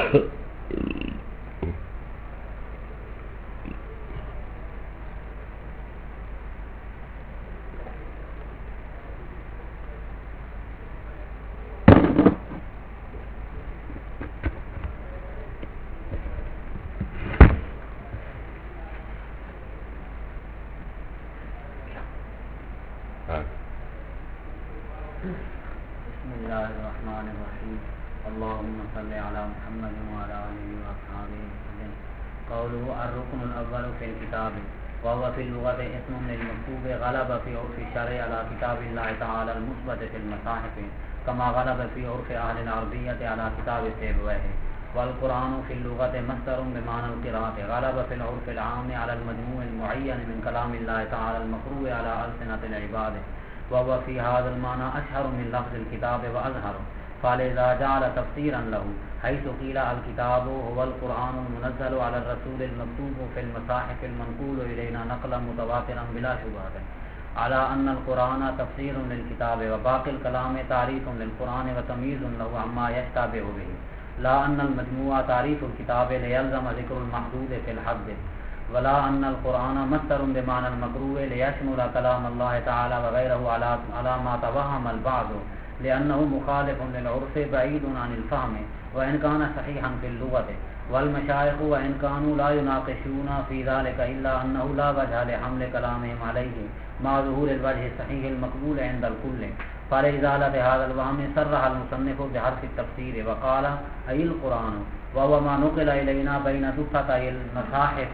بسم الله الرحمن الرحيم اللهم صل على محمد وعلى آله وأصحابه وسلم. قوله الركن الأول في الكتاب وهو في اللغة اسم للمكتوب غلب في عرف الشرع على كتاب الله تعالى المثبت في المصاحف كما غلب في عرف أهل العربية على كتاب سيبويه. والقرآن في اللغة مصدر بمعنى القراءة غلب في العرف العام على المجموع المعين من كلام الله تعالى المقروء على ألسنة العباد، وهو في هذا المعنى أشهر من لفظ الكتاب وأظهر، فلذا جعل تفسيرا له حيث قيل الكتاب هو القرآن المنزل على الرسول المكتوب في المصاحف المنقول إلينا نقلا متواترا بلا شبهة، على أن القرآن تفسير للكتاب وباقي الكلام تعريف للقرآن وتمييز له عما يشتبه به، لا أن المجموع تعريف الكتاب ليلزم ذكر المحدود في الحد، ولا أن القرآن مصدر بمعنى المقروء ليشمل كلام الله تعالى وغيره على ما توهم البعض، لأنه مخالف للعرف بعيد عن الفهم وإن كان صحيحا في اللغة. والمشايخ وإن كانوا لا يناقشون في ذلك إلا أنه لا وجه لحمل كلامهم عليه مع ظهور الوجه الصحيح المقبول عند الكل. فلإزالة هذا الوهم صرح المصنف بحرف التفسير وقال أي القرآن، وهو ما نقل إلينا بين دفتي المصاحف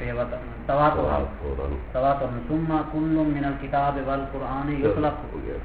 تواتر ثم كل من الكتاب والقرآن يطلق.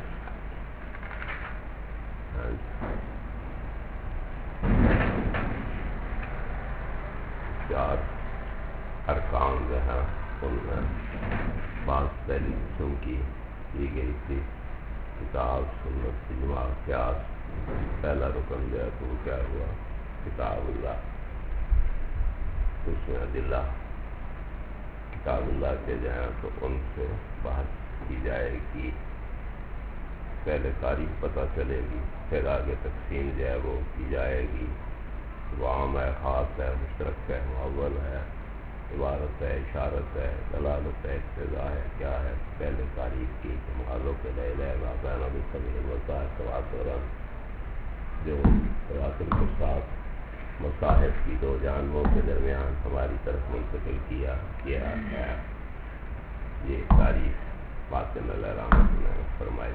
چار ارکان جو ہیں ان میں بعض پہلی قسم کی گئی تھی کتاب سنت اجماع قیاس. پہلا رکن جو ہے تو کیا ہوا؟ کتاب اللہ. اس میں ادلہ کتاب اللہ کے جائیں تو ان سے بحث کی جائے گی. پہلے تاریخ پتہ چلے گی، پھر آگے تقسیم جو ہے وہ کی جائے گی. وہ عام ہے، خاص ہے، مشترک ہے، معول ہے، عبارت ہے، اشارت ہے، دلالت ہے، اقتضاء ہے، کیا ہے. پہلے تاریخ کی محالوں کے لئے بین ابھی سبھی ہوتا ہے تواترن، جو تواتر کے ساتھ مصاحف کی دو جانبوں کے درمیان ہماری طرف منتقل کیا ہے. یہ تاریخ باطن علیہ رحمت نے فرمائی.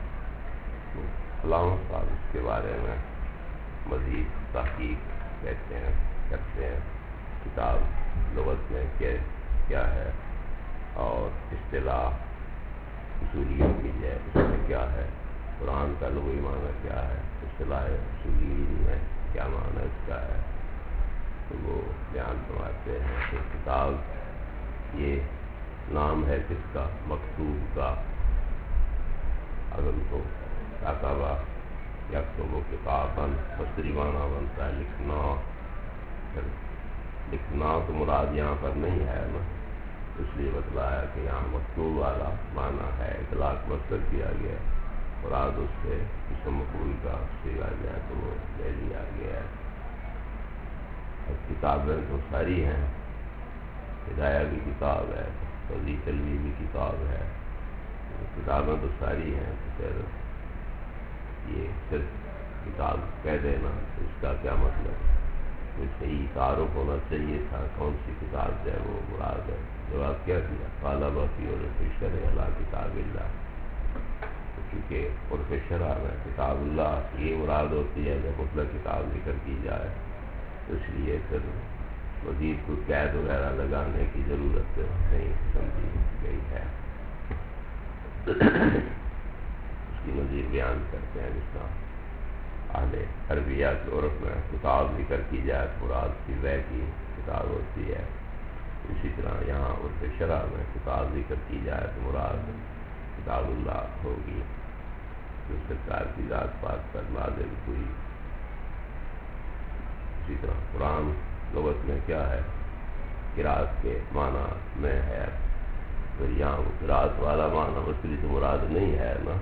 علامہ صاحب اس کے بارے میں مزید تحقیق کرتے ہیں. کتاب لغت میں کیا ہے اور اصطلاح اصولیوں کی ہے اس میں کیا ہے، قرآن کا لغوی معنی کیا ہے، اصطلاح اصولی میں کیا معنی اس کا ہے، تو وہ بیان فرماتے ہیں. کہ کتاب یہ نام ہے کس کا؟ مکتوب کا. اگر تو کاتبہ یکتب و کتاباً مصدری معنی بنتا ہے لکھنا. لکھنا تو مراد یہاں پر نہیں ہے نا، اس لیے بتلایا کہ یہاں مکتوب والا معنی ہے. اطلاق مصدر کیا گیا، مراد اس سے اسم مفعول کا صیغہ جائے تو وہ لے لیا گیا ہے. اب کتابیں تو ساری ہیں. ہدایہ کی کتاب ہے، توضیح علمی کی کتاب ہے. کتابیں تو ساری ہیں. پھر یہ صرف کتاب کہہ دینا اس کا کیا مطلب؟ کوئی صحیح تعارف ہونا چاہیے تھا کون سی کتاب جو ہے وہ مراد ہے. جواب کیا دیا؟ غالب فی عرف الشرع علی کتاب اللہ. کیونکہ عرف شرع میں کتاب اللہ یہ مراد ہوتی ہے جب مطلق کتاب ذکر کی جائے، اس لیے پھر مزید کوئی قید وغیرہ لگانے کی ضرورت نہیں سمجھی گئی ہے. اس کی مزید بیان کرتے ہیں. جس طرح اہل عربیہ کے عرف میں کتاب ذکر کی جائے تو مراد فضح کی کتاب ہوتی ہے. اسی طرح یہاں عرف شرع میں کتاب ذکر کی جائے تو مراد کتاب اللہ ہوگی جو سرکار کی ذات پاک پر نازل ہوئی. اسی طرح قرآن لغت میں کیا ہے؟ قرات کے معنی میں ہے. پھر یہاں وہ قرات والا معنی مصدری تو مراد نہیں ہے نا.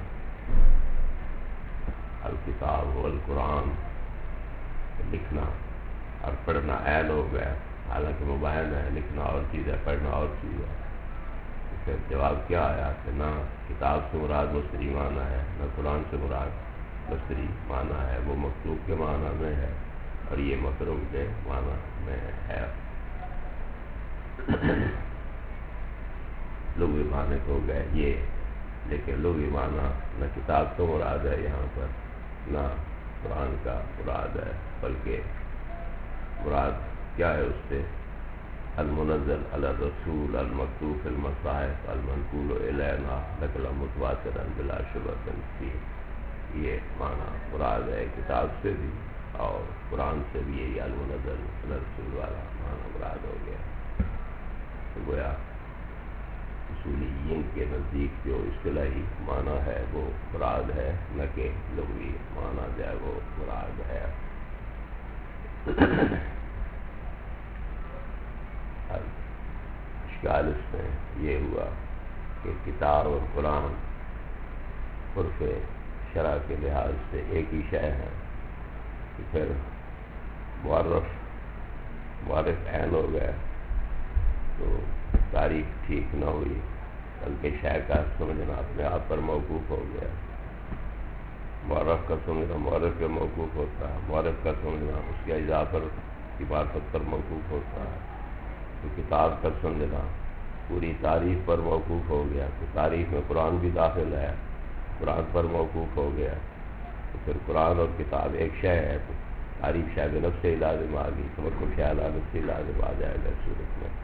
الکتاب والقرآن لکھنا. اور پڑھنا عین ہو گیا، حالانکہ مبین ہے، لکھنا اور چیز ہے، پڑھنا اور چیز ہے۔ تو پھر جواب کیا آیا کہ نہ کتاب سے مراد مصدری معنی ہے، نہ قرآن سے مراد مصدری معنی ہے، وہ مکتوب کے معنی میں ہے اور یہ مقروء کے معنی میں ہے۔ لغوی معنی ہو گئے یہ، لیکن لغوی معنی نہ کتاب کا مراد ہے یہاں پر، نہ قرآن کا مراد ہے، بلکہ مراد کیا ہے اس سے؟ المنزل علی الرسول المکتوب فی المصاحف المنقول الینا نقلا متواترا بلا شبہۃ فیہ، یہ معنی مراد ہے کتاب سے بھی اور قرآن سے بھی، یہی المنزل علی الرسول والا معنی مراد ہو گیا۔ تو گویا اصولیین کے نزدیک جو اصطلاحی معنی ہے وہ مراد ہے، نہ کہ لغوی معنی جو ہے وہ مراد ہے۔ اشکال اس میں یہ ہوا کہ کتاب اور قرآن عرف شرع کے لحاظ سے ایک ہی شے ہے، تو پھر معرف عین ہو گیا تو تعریف ٹھیک نہ ہوئی، بلکہ شے کا سمجھنا اپنے آپ پر موقوف ہو گیا۔ معرف کا سمجھنا معرف پہ موقوف ہوتا ہے، معرف کا سمجھنا اس کے اجزاء پر کی معرفت پر موقوف ہوتا ہے۔ تو کتاب کا سمجھنا پوری تعریف پر موقوف ہو گیا، تو تعریف میں قرآن بھی داخل ہے، قرآن پر موقوف ہو گیا، تو پھر قرآن اور کتاب ایک شے ہے، تو تعریف شے بنفس سے لازم آ گئی، تمکن شے نفس سے لازم آ جائے گا صورت میں۔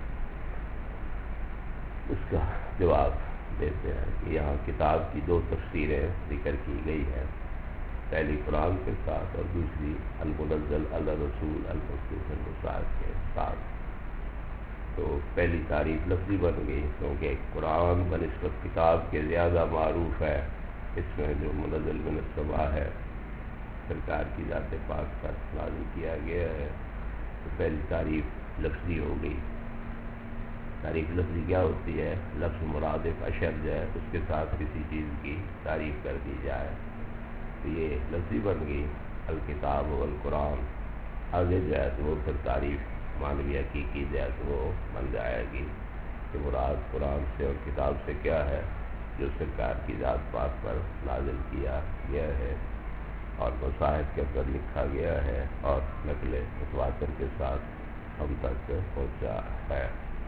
اس کا جواب دیتے ہیں کہ یہاں کتاب کی دو تفسیریں ذکر کی گئی ہیں، پہلی قرآن کے ساتھ اور دوسری المنزل علی الرسول المکتوب فی المصاحف کے ساتھ۔ تو پہلی تعریف لفظی بن گئی، کیونکہ قرآن بنسبت کتاب کے زیادہ معروف ہے، اس میں جو منزل من السماء ہے سرکار کی ذات پاک پر نازل کیا گیا ہے، تو پہلی تعریف لفظی ہو گئی۔ تعریف لفظی کیا ہوتی ہے؟ لفظ مرادف اشر جو ہے اس کے ساتھ کسی چیز کی تعریف کر دی جائے، تو یہ لفظی بن گئی الکتاب والقرآن۔ آگے جو ہے تو وہ پھر تعریف معنوی حقیقی جو ہے تو وہ بن جائے گی کہ مراد قرآن سے اور کتاب سے کیا ہے؟ جو سرکار کی ذات پاک پر نازل کیا گیا ہے اور مصاحف کے اندر لکھا گیا ہے اور نقل متواتر کے ساتھ ہم تک پہنچا ہے۔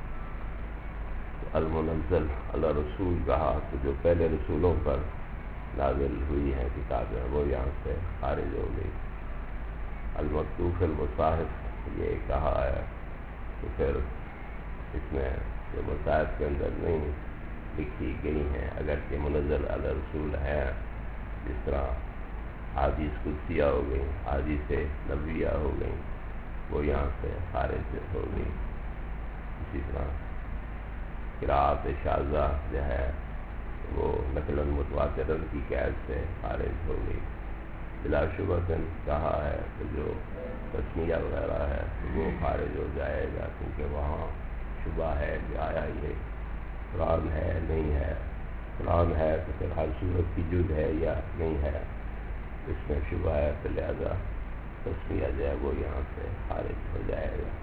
المنزل علی رسول کہا تو جو پہلے رسولوں پر نازل ہوئی ہیں کتابیں وہ یہاں سے خارج ہو گئی۔ المکتوب فی المصاحف یہ کہا ہے، تو پھر اس میں جو مصاحف کے اندر نہیں لکھی گئی ہیں اگرچہ منزل علی رسول ہے، جس طرح احادیث قدسیہ ہو گئی، احادیث نبویہ ہو گئی، وہ یہاں سے خارج ہو گئی۔ اسی طرح قراءت شاذہ جو ہے وہ نقلاً متواتراً کی قید سے خارج ہو گئی۔ بلا شبہ کہا ہے کہ جو تسمیہ وغیرہ ہے وہ خارج ہو جائے گا، کیونکہ وہاں شبہ ہے کہ آیا یہ قرآن ہے نہیں ہے، قرآن ہے تو پھر ہر صورت کی جد ہے یا نہیں ہے، اس میں شبہ ہے، تو لہذا تسمیہ جو ہے وہ یہاں سے خارج ہو جائے گا۔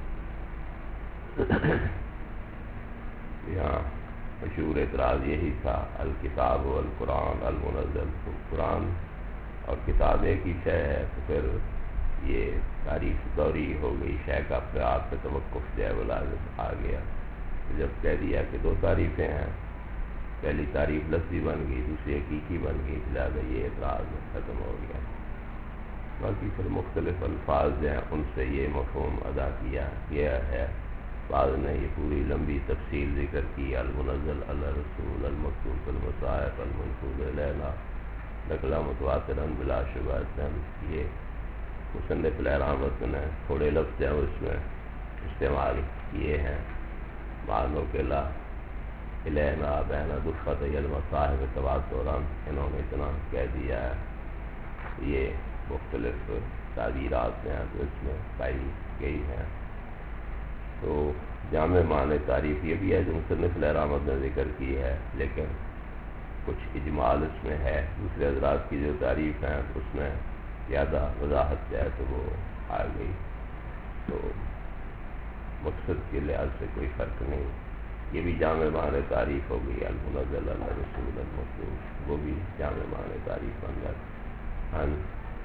یہاں مشہور اعتراض یہی تھا الکتاب والقرآن المنزل، تو قرآن اور کتاب ایک ہی شے ہے، تو پھر یہ تعریف دوری ہو گئی، شے کا اپنے آپ پہ توقف جو ہے وہ لازم آ گیا۔ جب کہہ دیا کہ دو تعریفیں ہیں، پہلی تعریف لفظی بن گئی، دوسری حقیقی بن گئی، لہٰذا یہ اعتراض ختم ہو گیا۔ باقی پھر مختلف الفاظ جو ہیں ان سے یہ مفہوم ادا کیا گیا ہے۔ بعض نے یہ پوری لمبی تفصیل ذکر کی، المنزل علی رسول المکتوب فی المصاحف المنقول الینا نقلا متواتراً بلا شبہ، یہ مصنف الرحمت نے تھوڑے لفظ ہیں اس میں استعمال کیے ہیں، معنوں کے لا الینا بین دفعت المصاحف تواتراً، انہوں نے اتنا کہہ دیا ہے۔ یہ مختلف تعبیرات ہیں تو اس میں پائی گئی ہیں۔ تو جامع معنی تعریف یہ بھی ہے جو مصنف الرحمت نے ذکر کی ہے، لیکن کچھ اجمال اس میں ہے، دوسرے حضرات کی جو تعریف ہیں اس میں زیادہ وضاحت جو ہے تو وہ آ گئی۔ تو مقصد کے لحاظ سے کوئی فرق نہیں. یہ بھی جامع معنی تعریف ہو گئی، المنزل علی رسول المطلوب، وہ بھی جامع معنی تعریف بن جاتی. ہاں،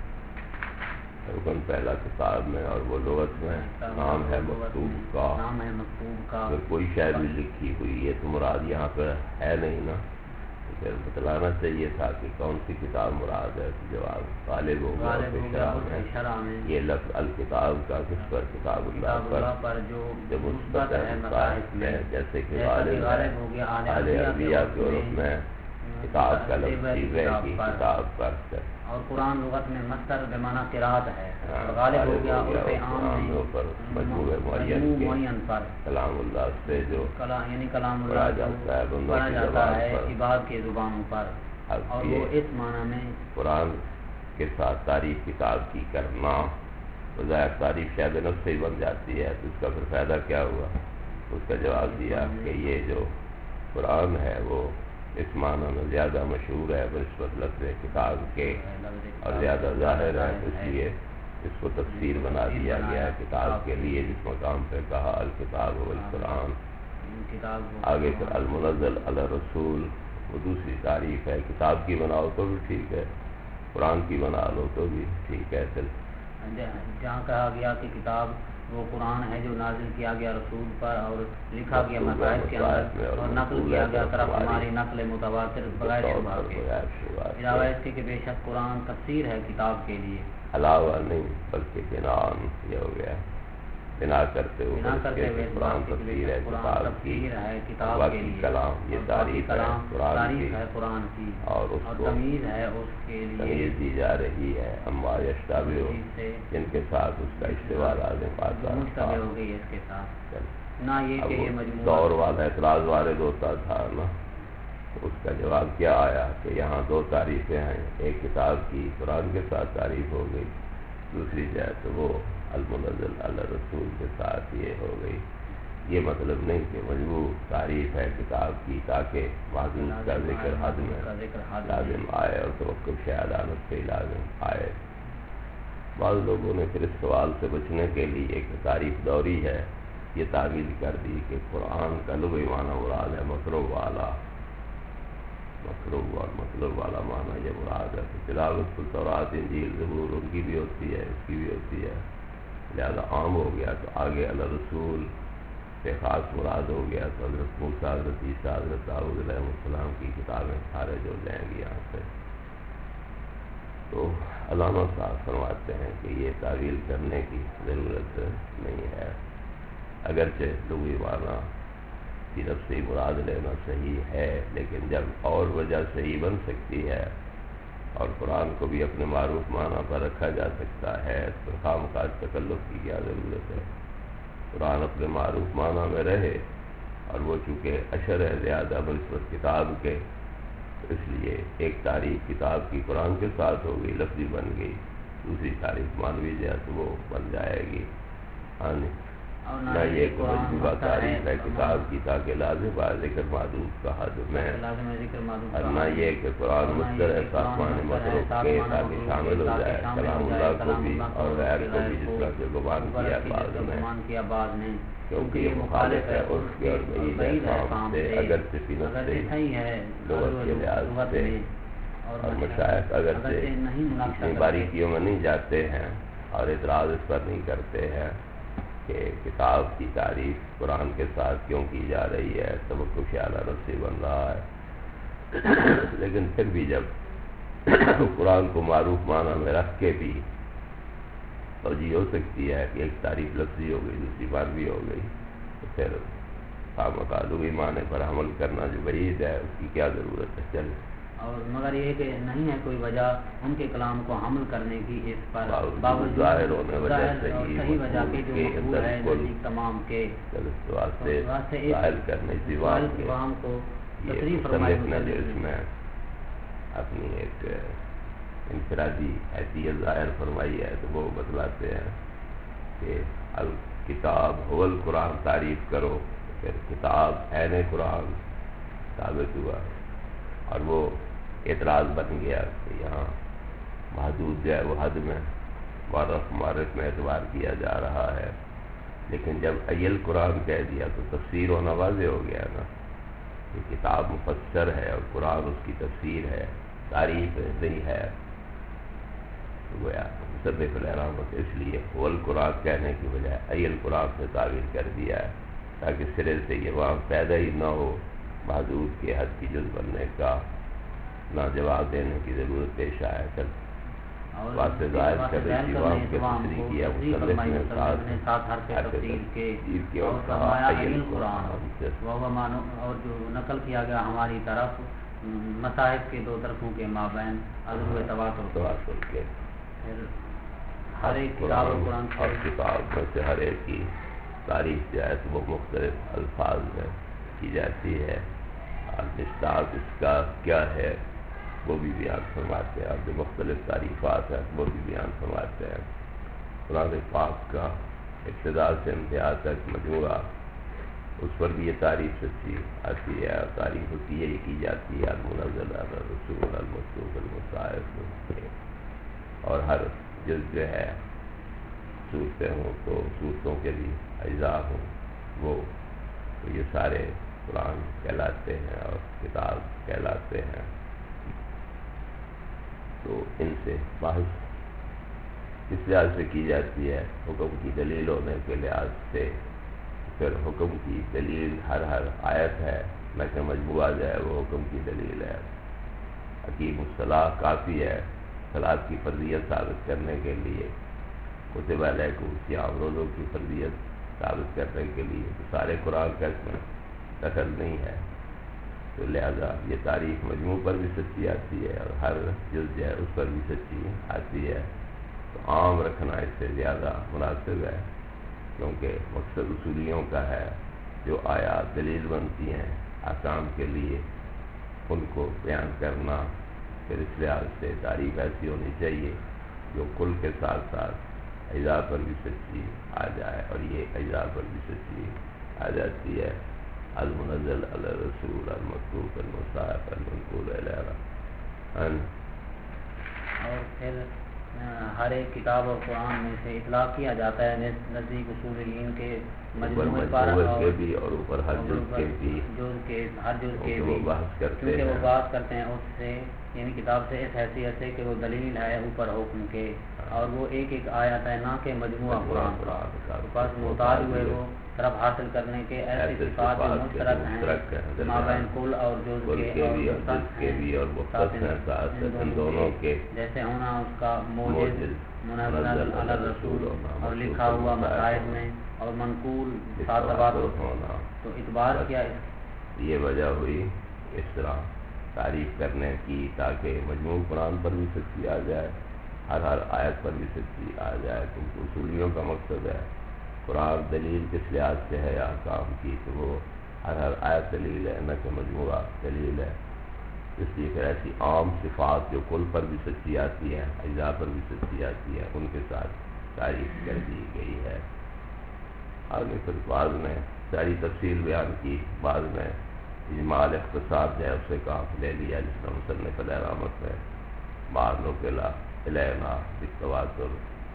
رکن پہلا کتاب میں اور وہ لغت میں نام ہے مکتوب کا. نام ہے مکتوب کا. اگر کوئی شاید بھی لکھی ہوئی ہے تو مراد یہاں پر ہے نہیں نا، تو پھر بتلانا چاہیے تھا کہ کون سی کتاب مراد ہے. جواب غالب ہو گیا شرح میں یہ لفظ الکتاب کا کس پر؟ کتاب اللہ پر جو مثبت ہے، جیسے کہ غالب اہل عربیہ کے عرف میں کتاب کا لفظ ہے کہ کتاب پر. اور قرآن لغت میں مصدر بمعنی قرات ہے، غالب ہو گیا عرف عام پر مجموع معین پر کلام اللہ سے جو یعنی کلام اللہ پڑھا جاتا ہے عباد کے زبانوں پر. اور وہ اس معنی میں قرآن کے ساتھ تعریف کتاب کی کرنا بظاہر تعریف شاید نفس سے ہی بن جاتی ہے، تو اس کا پھر فائدہ کیا ہوا؟ اس کا جواب دیا کہ یہ جو قرآن ہے وہ اس معنی میں زیادہ مشہور ہے بنسبت لفظ کتاب کے اور زیادہ ظاہر ہے، اس لیے اس کو تفسیر بنا دیا گیا ہے کتاب کے لیے، جس مقام پہ کہا الکتاب والقرآن. آگے پھر المنزل علی رسول، وہ دوسری تعریف ہے. کتاب کی بناؤ تو بھی ٹھیک ہے، قرآن کی بنا لو تو بھی ٹھیک ہے. جہاں کہا گیا کہ کتاب وہ قرآن ہے جو نازل کیا گیا رسول پر اور لکھا گیا مصائب کے اندر اور نقل کیا گیا طرف ہماری نقل متواتر بغیر شبہ کے. علاوہ اس کے کہ بے شک قرآن تفسیر ہے کتاب کے لیے. علاوہ نہیں بلکہ بنان یہ ہو گیا، بنا کرتے ہوئے قرآن تفسیر ہے کتاب کی، کلام یہ تعریف ہے قرآن کی اور اس کو تمیز ہے اس کے لیے تمیز دی جا رہی ہے اما یشتبہ جن کے ساتھ اس کا اشتباہ لازم آتا مشتبہ ہو گئی اس کے ساتھ. نہ یہ کہ یہ مجموعہ دور والا اعتراض وارد ہوتا تھا نا، اس کا جواب کیا آیا کہ یہاں دو تعریفیں ہیں، ایک کتاب کی قرآن کے ساتھ تعریف ہو گئی، دوسری جائے تو وہ المنزل علی رسول کے ساتھ یہ ہو گئی. یہ مطلب نہیں کہ مجموع تعریف ہے کتاب کی تاکہ معذور کا ذکر حد میں لازم آئے اور توقف عدالت سے لازم آئے. بعض لوگوں نے پھر اس سوال سے بچنے کے لیے ایک تعریف دوری ہے یہ تعویل کر دی کہ قرآن کا لغوی معنی مراد ہے مطلوب والا، مطلوب اور مطلب والا معنی یہ مراد ہے. تلاوت تورات انجیل زبور ان کی بھی ہوتی ہے اس کی بھی ہوتی ہے، لہذا عام ہو گیا. تو آگے اللہ رسول سے خاص مراد ہو گیا تو حضرت موسیٰ، حضرت عیسیٰ، حضرت داؤد علیہ السلام کی کتابیں خارج ہو جائیں گی یہاں سے. تو علامہ صاحب فرماتے ہیں کہ یہ تعویل کرنے کی ضرورت نہیں ہے، اگرچہ لغوی معنی کی طرف سے مراد لینا صحیح ہے، لیکن جب اور وجہ صحیح بن سکتی ہے اور قرآن کو بھی اپنے معروف معنی پر رکھا جا سکتا ہے تو خامخواہ تکلف کی کیا ضرورت ہے. قرآن اپنے معروف معنی میں رہے اور وہ چونکہ اشر ہے زیادہ بنسبت کتاب کے، اس لیے ایک تعریف کتاب کی قرآن کے ساتھ ہو گئی، لفظی بن گئی، دوسری تعریف مانوی جائے تو وہ بن جائے گی. نہ یہ کہ مجموعہ تعریف ہے کتاب کی تاکہ لازم ہے ذکر معدود کا حد میں، اور نہ یہ کہ قرآن مصدر ہے ساختمان مطلوب کے تاکہ شامل ہو جائے کلام اللہ کو بھی اور غیر کو بھی، جس کا کہ گمان کیا بعض نے، کیونکہ یہ مخالف ہے عرف کے اور بعید ہے کام سے، اگرچہ فی نفسہ لغت کے لحاظ سے اور مشائخ اگرچہ اتنی باریکیوں میں نہیں جاتے ہیں اور اعتراض اس پر نہیں کرتے ہیں کہ کتاب کی تعریف قرآن کے ساتھ کیوں کی جا رہی ہے، توقف خیال نفسی بن رہا ہے. لیکن پھر بھی جب قرآن کو معروف معنی میں رکھ کے بھی توجہ ہو سکتی ہے کہ ایک تعریف لفظی ہو گئی دوسری معنوی ہو گئی، تو پھر خامخواہ لغوی معنی پر عمل کرنا جو بعید ہے اس کی کیا ضرورت ہے. چل اور مگر یہ کہ نہیں ہے کوئی وجہ ان کے کلام کو حمل کرنے کی اس پر باوجود ظاہر ہونے وجہ صحیح وجہ کے جو مقبول ہے نزدیک تمام کے ظاہر کرنے دیوار کو تصریف فرمائی نے جو اس میں اپنی ایک انفرادی حیثیت ظاہر فرمائی ہے تو وہ بتلاتے ہیں کہ الکتاب هو القرآن تعریف کرو، پھر کتاب عین قرآن ثابت ہوا اور وہ اعتراض بن گیا کہ یہاں محدود جو ہے وہ حد میں معرف میں اعتبار کیا جا رہا ہے لیکن جب ایل قرآن کہہ دیا تو تفسیر ہونا واضح ہو گیا نا، یہ کتاب مفسر ہے اور قرآن اس کی تفسیر ہے، تعریف نہیں ہے، تو گویا مسبح الرحمت اس لیے اول قرآن کہنے کی بجائے ایل قرآن سے تعبیر کر دیا ہے، تاکہ سرے سے یہ وہاں پیدا ہی نہ ہو محدود کے حد کی جز بننے کا، نہ جواب دینے کی ضرورت پیش آیا کر واسطے ظاہر کر رہی وہاں کے تشریح کیا مصنف نے ساتھ حرف تفسیر کی اور کہا ایل قرآن، اور جو نقل کیا گیا ہماری طرف مصاحف کے دو طرفوں کے مابین عدل تواتر کے ہر ایک کتاب قرآن اور کتاب میں سے ہر ایک کی تعریف جو ہے تو وہ مختلف الفاظ میں کی جاتی ہے، اور مصداق اس کا کیا ہے وہ بھی بیان فرماتے ہیں، اور جو مختلف تعریفات ہیں وہ بھی بیان فرماتے ہیں۔ قرآن پاک کا ابتدا سے انتہا تک مجموعہ، اس پر بھی یہ تعریف سچی آتی ہے، اور تعریف اس کی یہی کی جاتی ہے المنزل علی الرسول المکتوب المصحف، اور ہر جز جو ہے صورتیں ہوں تو صورتوں کے بھی اجزاء ہوں وہ، تو یہ سارے قرآن کہلاتے ہیں اور کتاب کہلاتے ہیں۔ تو ان سے بحث اس لحاظ سے کی جاتی ہے حکم کی دلیل ہونے کے لحاظ سے، پھر حکم کی دلیل ہر آیت ہے نہ کہ مجموعہ جو ہے وہ حکم کی دلیل ہے۔ حکیم الصلاح کافی ہے صلاۃ کی فرضیت ثابت کرنے کے لیے، کتب علیکم صیام روزوں کی فرضیت ثابت کرنے کے لیے، تو سارے قرآن کا اس میں دخل نہیں ہے، تو لہذا یہ تعریف مجموع پر بھی سچی آتی ہے اور ہر جز جو ہے اس پر بھی سچی آتی ہے، تو عام رکھنا اس سے زیادہ مناسب ہے، کیونکہ مقصد اصولیوں کا ہے جو آیات دلیل بنتی ہیں احکام کے لیے ان کو بیان کرنا، پھر اس لحاظ سے تعریف ایسی ہونی چاہیے جو کل کے ساتھ ساتھ اجزاء پر بھی سچی آ جائے، اور یہ اجزاء پر بھی سچی آ جاتی ہے۔ المنزل علی الرسول المکتوب المصحف المنقول الیہ، اور پھر ہر ایک کتاب اور قرآن میں سے اطلاق کیا جاتا ہے نزدیک اصولین کے مجموعے پر، اور اوپر ہر جز کے بھی، ہر جز کے بھی، کیونکہ وہ بات کرتے ہیں اس سے، یعنی کتاب سے اس حیثیت سے کہ وہ دلیل ہے اوپر حکم کے، اور وہ ایک ایک آیت ہے نہ کہ مجموعہ قرآن پاس محتاج ہوئے وہ طرف حاصل کرنے کے ایسی صفات جو مشترک ہیں مابین کل اور جز کے بھی، اور مختص ہیں ان دونوں کے، جیسے ہونا اس کا موجز منزل علی الرسول اور لکھا ہوا مصاحف میں، اور منقول ساتھ ہونا، تو اعتبار کیا یہ وجہ ہوئی اس طرح تعریف کرنے کی تاکہ مجموع قرآن پر بھی سچی آ جائے، ہر آیت پر بھی سچی آ جائے، کیونکہ اصولیوں کا مقصد ہے قرآن دلیل کس لحاظ سے ہے احکام کی، تو وہ ہر آیت دلیل ہے نہ کہ مجموعہ دلیل ہے، اس لیے پھر ایسی عام صفات جو کل پر بھی سچی آتی ہیں اجزاء پر بھی سچی آتی ہے ان کے ساتھ تعریف کر دی گئی ہے۔ آگے پھر بعض میں ساری تفصیل بیان کی، بعض میں اجمال اختصار جو ہے اس سے کام لے لیا، جس میں مصنف الرحمت میں بعض نقلا الینا بالتواتر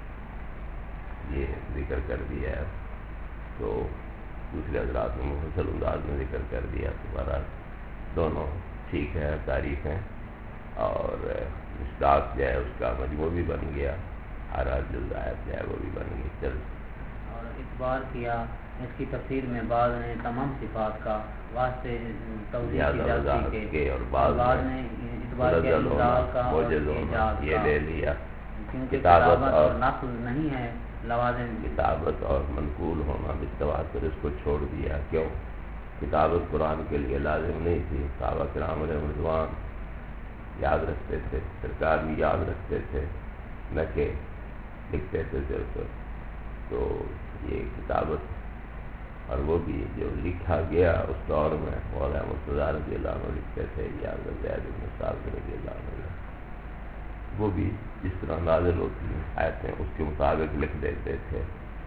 یہ ذکر کر دیا ہے، تو دوسرے حضرات نے مفصل انداز میں ذکر کر دیا، دوبارہ دونوں ٹھیک ہے تعریفیں، اور مصداق جو ہے اس کا مجموع بھی بن گیا، ہر جز آیت جو ہے وہ بھی بن گئی۔ چل اور اعتبار کیا اس کی تفسیر میں بعض نے تمام صفات کا واسطے توضیح کی جاتی کہ، اور بعض نے اعتبار کیا انزال کا اور اعجاز یہ لے لیا، کیونکہ کتابت اور نقل نہیں ہے لوازم، کتابت اور منقول ہونا بالتواتر اس کو چھوڑ دیا، کیوں؟ کتابت قرآن کے لیے لازم نہیں تھی، صحابہ کرام علیہ رضوان یاد رکھتے تھے، سرکار بھی یاد رکھتے تھے، نہ کہ لکھتے تھے صرف، تو یہ کتابت اور وہ بھی جو لکھا گیا اس دور میں مولانا مرتضیٰ رضی اللہ عنہ لکھتے تھے، یا زید بن ثابت رضی اللہ عنہ، وہ بھی جس طرح نازل ہوتی ہیں آیتیں اس کے مطابق لکھ دیتے تھے۔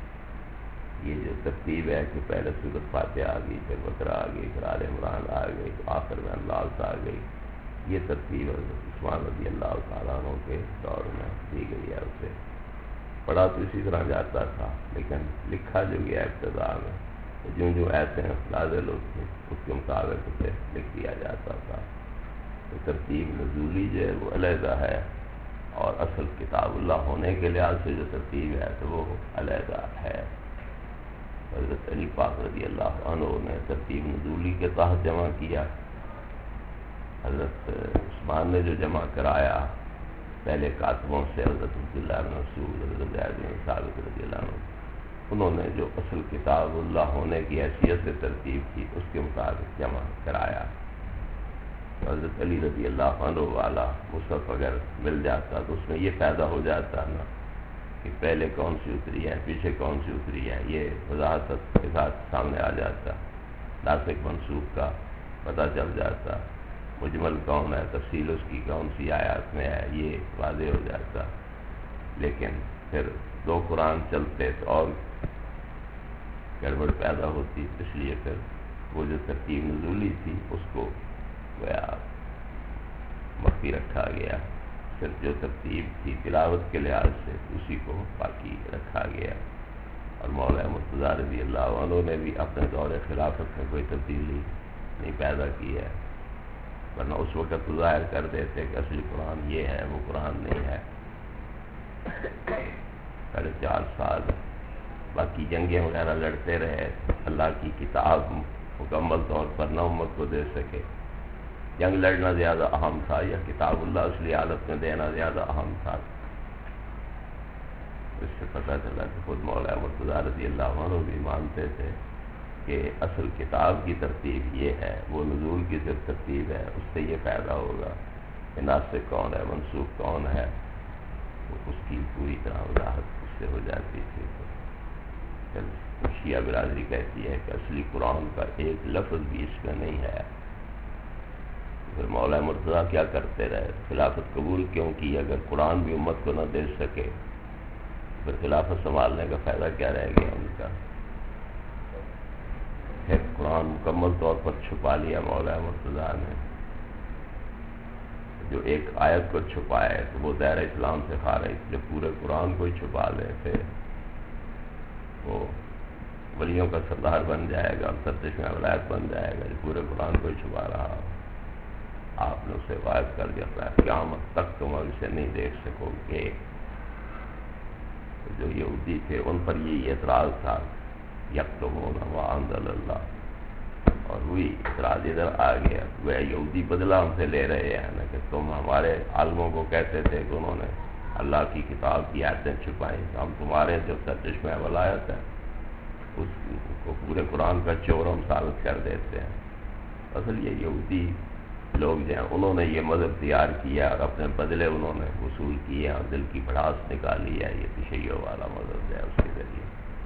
یہ جو ترتیب ہے کہ پہلے سورۃ فاتحہ آ گئی، پھر بقرہ آ گئی، پھر آل عمران آ گئی، آخر میں انفال آ گئی، یہ ترتیب عثمان رضی اللہ تعالیٰ عنہ کے دور میں دی گئی ہے اسے، پڑھا تو اسی طرح جاتا تھا، لیکن لکھا جو گیا ابتدا میں جو جو ایسے نازل ہوتے اس کے مطابق اسے لکھ دیا جاتا تھا۔ تو ترتیب نزولی جو ہے وہ علیحدہ ہے، اور اصل کتاب اللہ ہونے کے لحاظ سے جو ترتیب ہے تو وہ علیحدہ ہے۔ حضرت علی پاک رضی اللہ عنہ نے ترتیب نزولی کے تحت جمع کیا، حضرت عثمان نے جو جمع کرایا پہلے کاتبوں سے، حضرت عبداللہ بن مسعود، حضرت زید بن ثابت رضی اللہ عنہ، انہوں نے جو اصل کتاب اللہ ہونے کی حیثیت سے ترتیب کی اس کے مطابق جمع کرایا۔ حضرت علی رضی اللہ عنہ والا مصحف اگر مل جاتا تو اس میں یہ فائدہ ہو جاتا نا کہ پہلے کون سی اتری ہے، پیچھے کون سی اتری ہے، یہ وضاحت کے ساتھ سامنے آ جاتا، ناسخ منسوخ کا پتہ چل جاتا، مجمل کون ہے، تفصیل اس کی کون سی آیات میں ہے، یہ واضح ہو جاتا۔ لیکن پھر دو قرآن چلتے تو اور گڑبڑ پیدا ہوتی، اس لیے پھر وہ جو ترتیب نزولی تھی اس کو گویا مخفی رکھا گیا، پھر جو ترتیب تھی تلاوت کے لحاظ سے اسی کو باقی رکھا گیا۔ اور مولا مرتضیٰ رضی اللہ عنہ نے بھی اپنے دور خلافت میں کوئی تبدیلی نہیں پیدا کی ہے، ورنہ اس وقت تو ظاہر کر دیتے کہ اصلی قرآن یہ ہے، وہ قرآن نہیں ہے۔ 4.5 سال باقی جنگیں وغیرہ لڑتے رہے، اللہ کی کتاب مکمل طور پر نہ امت کو دے سکے۔ جنگ لڑنا زیادہ اہم تھا یا کتاب اللہ اصلی حالت میں دینا زیادہ اہم تھا؟ اس سے پتہ چلا کہ خود مولا مرتضیٰ رضی اللہ عنہ بھی مانتے تھے کہ اصل کتاب کی ترتیب یہ ہے، وہ نزول کی صرف ترتیب ہے، اس سے یہ فائدہ ہوگا کہ ناسخ کون ہے، منسوخ کون ہے، اس کی پوری طرح وضاحت اس سے ہو جاتی تھی۔ شیعہ برادری کہتی ہے کہ اصلی قرآن کا ایک لفظ بھی اس میں نہیں ہے۔ پھر مولا مرتضیٰ کیا کرتے رہے؟ خلافت قبول کیوں کی؟ اگر قرآن بھی امت کو نہ دے سکے پھر خلافت سنبھالنے کا فائدہ کیا رہ گیا ان کا؟ پھر قرآن مکمل طور پر چھپا لیا مولا مرتضیٰ نے، جو ایک آیت کو چھپائے تو وہ دائرہ اسلام سے خارج، جب پورے قرآن کو ہی چھپا لے پھر وہ ولیوں کا سردار بن جائے گا، سرچشمہ ولایت بن جائے گا، جو پورے قرآن کو ہی چھپا رہا۔ آپ نے اسے واعظ کر دیا، قیامت تک تم اب اسے نہیں دیکھ سکو گے۔ جو یہودی تھے ان پر یہی اعتراض تھا، یکتمون ما انزل اللہ، اور وہی اعتراض ادھر آ گیا، وہ یہودی بدلہ ہم سے لے رہے ہیں نا کہ تم ہمارے عالموں کو کہتے تھے کہ انہوں نے اللہ کی کتاب کی آیتیں چھپائیں، ہم تمہارے جو سرچشمہ ولایت ہے اس کو پورے قرآن کا چور ہم ثابت کر دیتے ہیں۔ اصل یہ یہودی لوگ جو ہیں انہوں نے یہ مذہب تیار کیا اور اپنے بدلے انہوں نے وصول کیے اور دل کی بھڑاس نکالی ہے، یہ تشیع والا مذہب ہے، اس کے ذریعے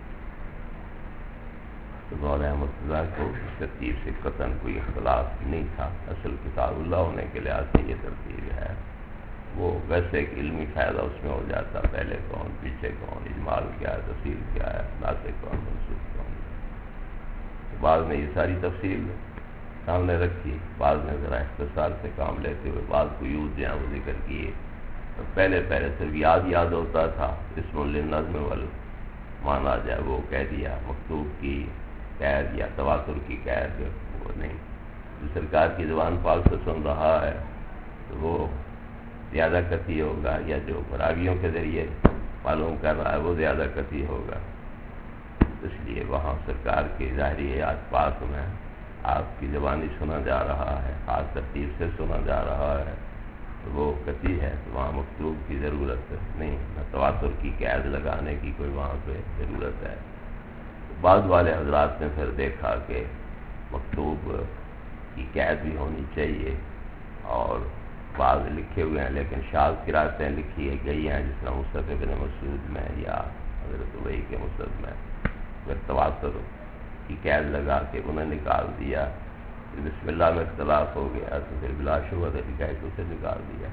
تو مولا مرتضیٰ کو اس ترتیب سے قطعاً کوئی اختلاف نہیں تھا۔ اصل کتاب اللہ ہونے کے لحاظ سے یہ ترتیب ہے، وہ ویسے ایک علمی فائدہ اس میں ہو جاتا، پہلے کون، پیچھے کون، اجمال کیا ہے، تفصیل کیا ہے، ناسخ کون، منسوخ کون۔ بعض نے یہ ساری تفصیل سامنے رکھی، بعض نے ذرا اختصار سے کام لیتے ہوئے بعض قیود جو ہیں وہ ذکر کیے۔ پہلے صرف یاد ہوتا تھا، اسم للنظم والمعنی جو ہے وہ کہہ دیا، مکتوب کی قید یا تواتر کی قید وہ نہیں۔ جو سرکار کی زبان پاک سے سن رہا ہے تو وہ زیادہ قطعی ہوگا، یا جو راویوں کے ذریعے معلوم کر رہا ہے وہ زیادہ قطعی ہوگا۔ اس لیے وہاں سرکار کی ظاہری حیات پاک میں آپ کی زبانی سنا جا رہا ہے، خاص ترتیب سے سنا جا رہا ہے تو وہ قطعی ہے، تو وہاں مکتوب کی ضرورت نہیں، نہ تواتر کی قید لگانے کی کوئی وہاں پہ ضرورت ہے۔ بعض والے حضرات نے پھر دیکھا کہ مکتوب کی قید بھی ہونی چاہیے، اور بعض لکھے ہوئے ہیں لیکن شاذ قرأتیں لکھی گئی ہیں، جس طرح مصحف ابن مسعود میں یا حضرت ابی کے مصحف میں پھر تواتر کی قید لگا کے انہیں نکال دیا۔ بسم اللہ میں اختلاف ہو گیا تو پھر بلا شبہ قید اسے نکال دیا۔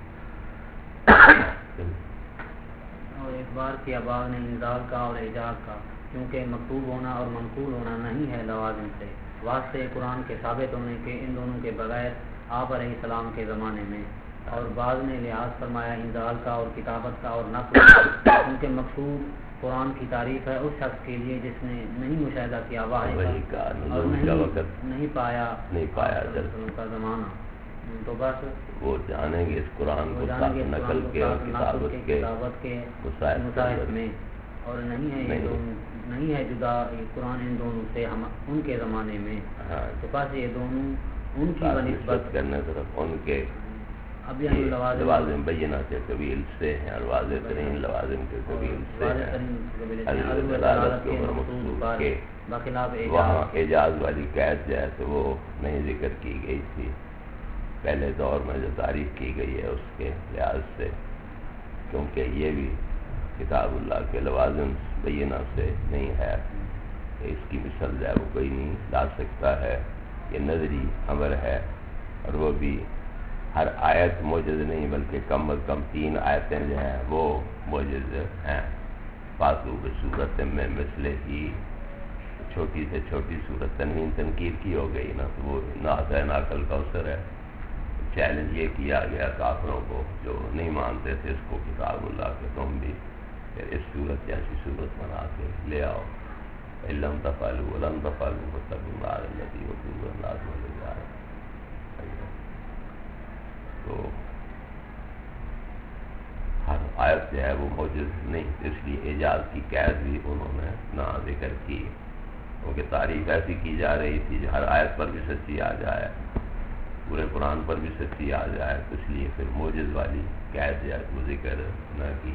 اور ایک بار کیا بعض نے انزال کا اور ایجاز کا، کیونکہ مکتوب ہونا اور منقول ہونا نہیں ہے لوازم سے، واسطے قرآن کے ثابت ہونے کے ان دونوں کے بغیر آپ علیہ السلام کے زمانے میں اور بعض نے لحاظ فرمایا انزال کا اور کتابت کا اور نقل کا، ان کے مقصود قرآن کی تعریف ہے اس شخص کے لیے جس نے نہیں مشاہدہ کیا واحد کا اور نہیں پایا کا زمانہ، تو بس وہ جانیں گے اس قرآن کو نقل کے اور کتابت کے مصاحف میں، اور نہیں ہے جدا یہ قرآن ان دونوں سے ان کے زمانے میں، تو بس یہ دونوں ان کی بنسبت کرنے طرف ان کے اب یعنی لوازم بینہ کے قبیل سے ہیں اور واضح ترین لوازم کے قبیل سے ہیں، وہاں اعجاز والی قید جو ہے تو وہ نہیں ذکر کی گئی تھی پہلے دور میں جو تعریف کی گئی ہے اس کے لحاظ سے، کیونکہ یہ بھی کتاب اللہ کے لوازم بینہ سے نہیں ہے، اس کی مثال جو ہے وہ کوئی نہیں لا سکتا ہے، یہ نظری امر ہے، اور وہ بھی ہر آیت موجز نہیں بلکہ کم از کم 3 آیتیں جو ہیں وہ موجز ہیں، فاتو بصورت میں مثلہ ہی، چھوٹی سے چھوٹی صورت تنوین تنکیر کی ہو گئی نا، تو وہ ناطع ناقل کوثر ہے، چیلنج یہ کیا گیا کافروں کو جو نہیں مانتے تھے اس کو کتاب اللہ کے، تم بھی پھر اس صورت جیسی صورت بنا کے لے آؤ، علم تفعلوا ولن تفعلوا فاتقوا النار التي وقودها الناس والحجارة، تو ہر آیت جو ہے وہ موجود نہیں، اس لیے اعجاز کی قید بھی انہوں نے نہ ذکر کی، کیونکہ تعریف ایسی کی جا رہی تھی جو ہر آیت پر بھی سچی آ جائے، پورے قرآن پر بھی سچی آ جائے، تو اس لیے پھر موجز والی قید جو ہے وہ ذکر نہ کی،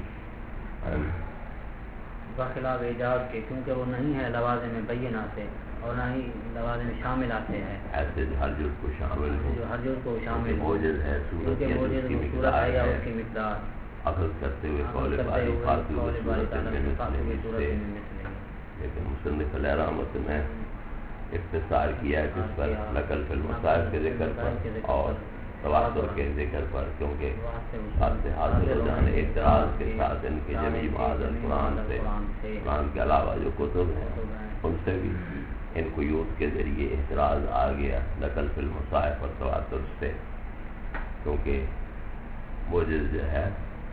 بخلاف اعجاز کے، کیونکہ وہ نہیں ہے لوازم بینہ سے اور نہ ہی لوازم شامل آتے ہیں، ایسے ہر جز کو شامل ہو، ہر جز کو شامل موجز ہے صورت یا اس کی مقدار ہے، اس کی مقدار اخذ کرتے ہوئے قول باری فاتو بصورت میں مثلہ، لیکن مصنف علیہ رحمت نے اختصار کیا ہے کس پر، نقل فی المصاحف کے ذکر پر اور تواتر کے ذکر پر، کیونکہ حاصل ہو جانے اعتراض کے ساتھ ان کے جمعی معاذ قرآن سے، قرآن کے علاوہ جو کتب ہیں ان سے بھی ان قیود کے ذریعے اعتراض آ گیا نقل فی المصاحف اور تواتر سے، کیونکہ موجز جو ہے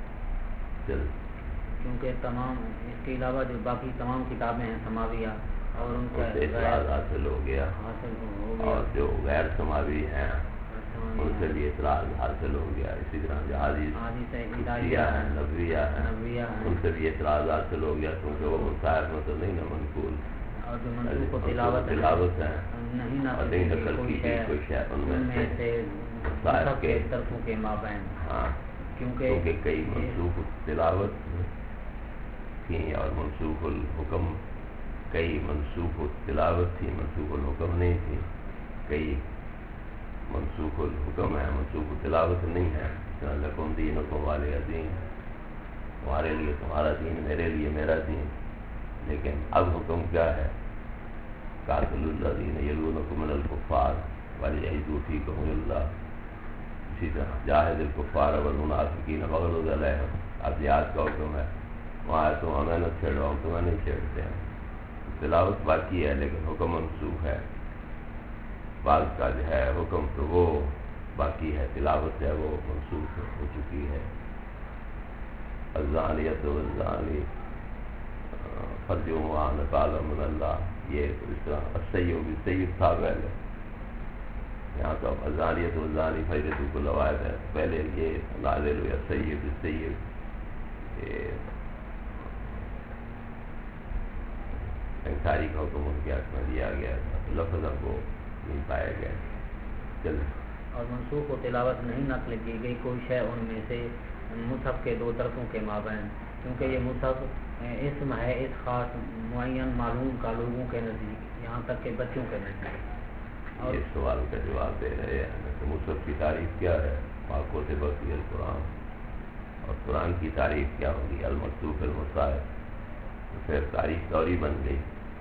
کیونکہ تمام اس کے علاوہ جو باقی تمام کتابیں ہیں سماویہ اور ان کا اعتراض حاصل ہو گیا، اور جو غیر سماوی ہیں ان سے بھی اعتراض حاصل ہو گیا، اسی طرح جو حدیث ہیں نبویہ ہیں ان سے بھی اعتراض حاصل ہو گیا، کیونکہ وہ مصاحف میں تو نہیں نا منقول، اور جو منسوخ و تلاوت ہیں اور نہیں نقل کی گئی کوئی شے ان میں سے مصاحف کے طرفوں کے مابین، ہاں کیونکہ کئی منسوخ تلاوت تھیں اور منسوخ الحکم، کئی منسوخ تلاوت تھی منسوخ الحکم نہیں تھی، کئی منسوخ الحکم ہے منسوخ تلاوت نہیں ہے، لکم دینکم والی دین، تمہارے لیے تمہارا دین میرے لیے میرا دین، لیکن اب حکم کیا ہے، قاتلوا الذین یلونکم من الکفار ولیجدوا فیکم اللہ، اسی طرح جاہد الکفار والمنافقین واغلظ علیہم، اب جہاد کا حکم ہے، وہاں تم ہمیں نہ چھیڑو تمہیں نہیں چھیڑتے ہیں، تلاوت باقی ہے لیکن حکم منسوخ ہے، بعض کا جو ہے حکم تو وہ باقی ہے، تلاوت جو ہے وہ منسوخ ہو چکی ہے، الزانیۃ والزانی فرجموہا نکالا من اللہ، یہ اس طرح السیب بالسیب تھا پہلے، یہاں تو اب الزانیۃ والزانی فجلدوا کل واحد ہے، پہلے یہ نازل ہویا السیب بالسیب، انکاری کا حکم ان کے حق میں دیا گیا تھا، لفظ کو نہیں پایا گیا، چلے اور منسوخ و تلاوت نہیں نقل کی گئی کوئی شے ان میں سے مصحف کے 2 طرفوں کے مابین، کیونکہ یہ مصحف اسم ہے اس خاص معین معلوم کا لوگوں کے نزدیک، یہاں تک کہ بچوں کے نزدیک، اور اس سوال کا جواب دے رہے ہیں کہ مصحف کی تعریف کیا ہے، ما کتب فیہ القرآن، اور قرآن کی تعریف کیا ہوگی، المکتوب فی المصاحف، پھر تعریف دوری بن گئی،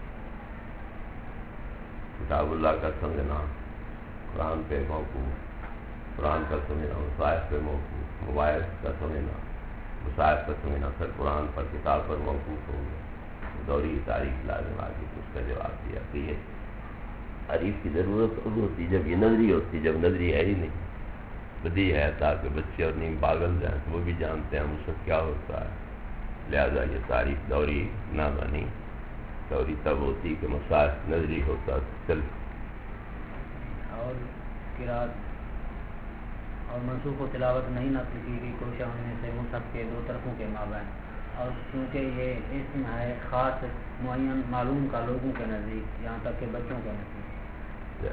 کتاب اللہ کا سمجھنا قرآن پہ موقوف، قرآن کا سمجھنا مصاحف پہ موقوف، مباحث کا سمجھنا مصاحف کا سمجھنا پھر قرآن پر کتاب پر موقوف ہو گیا، دوری تعریف لازم آگی، تو اس کا جواب دیا کہ یہ تعریف کی ضرورت ہوتی جب یہ نظری ہوتی، جب نظری ہے ہی نہیں، بدی ہے تاکہ بچے اور نیم پاگل جائیں تو وہ بھی جانتے ہیں مصحف کیا ہوتا ہے. لہذا یہ تعریف دوری نہ بنی. دوری تب ہوتی کہ مصحف نظری ہوتا. چل اور قرات اور منسوخ و تلاوت نہیں نقل کی گئی کوشش ہونے سے مصحف کے 2 طرفوں کے مابین، اور کیونکہ یہ اسم ہے خاص معین معلوم کا لوگوں کے نزدیک، یہاں تک کہ بچوں کے نزدیک.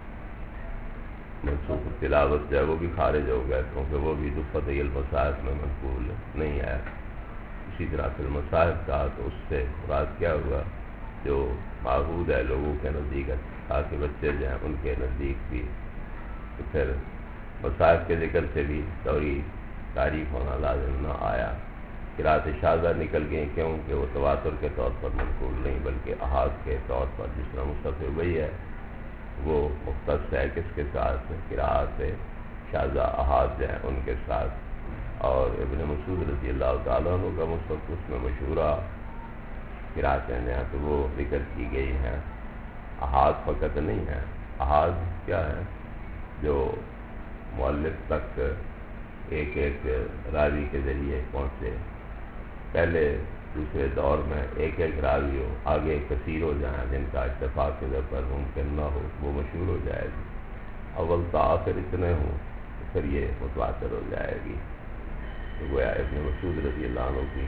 منسوخ تلاوت جو ہے وہ بھی خارج ہو گیا کیونکہ وہ بھی دفعہ المصاحف میں منقول نہیں ہے. اسی طرح فی المصاحف کا تو اس سے مراد کیا ہوا جو معبود ہے لوگوں کے نزدیک ہے تاکہ بچے جو ہیں ان کے نزدیک بھی. تو پھر مصاحف کے ذکر سے بھی دوری تعریف ہونا لازم نہ آیا. قرات شاذہ نکل گئی کیونکہ وہ تواتر کے طور پر منقول نہیں بلکہ احاد کے طور پر، جس طرح مصحف وہی ہے وہ مختص ہے کس کے ساتھ؟ قرات شاذہ احاد جو ہیں ان کے ساتھ. اور ابن مسعود رضی اللہ تعالیٰ عنہ کا مصحف اس میں مشہورہ قراتیں جو ہیں تو وہ ذکر کی گئی ہیں. احاد فقط نہیں ہے. احاد کیا ہے؟ جو مؤلف تک ایک ایک راوی کے ذریعے پہنچے. پہلے دوسرے دور میں ایک ایک راوی ہو، آگے کثیر ہو جائیں جن کا اتفاق کے پر ممکن نہ ہو، وہ مشہور ہو جائے گی. اول تا آخر اتنے ہوں تو پھر یہ متواتر ہو جائے گی. تو گویا ابن مسعود رضی اللہ عنہ کی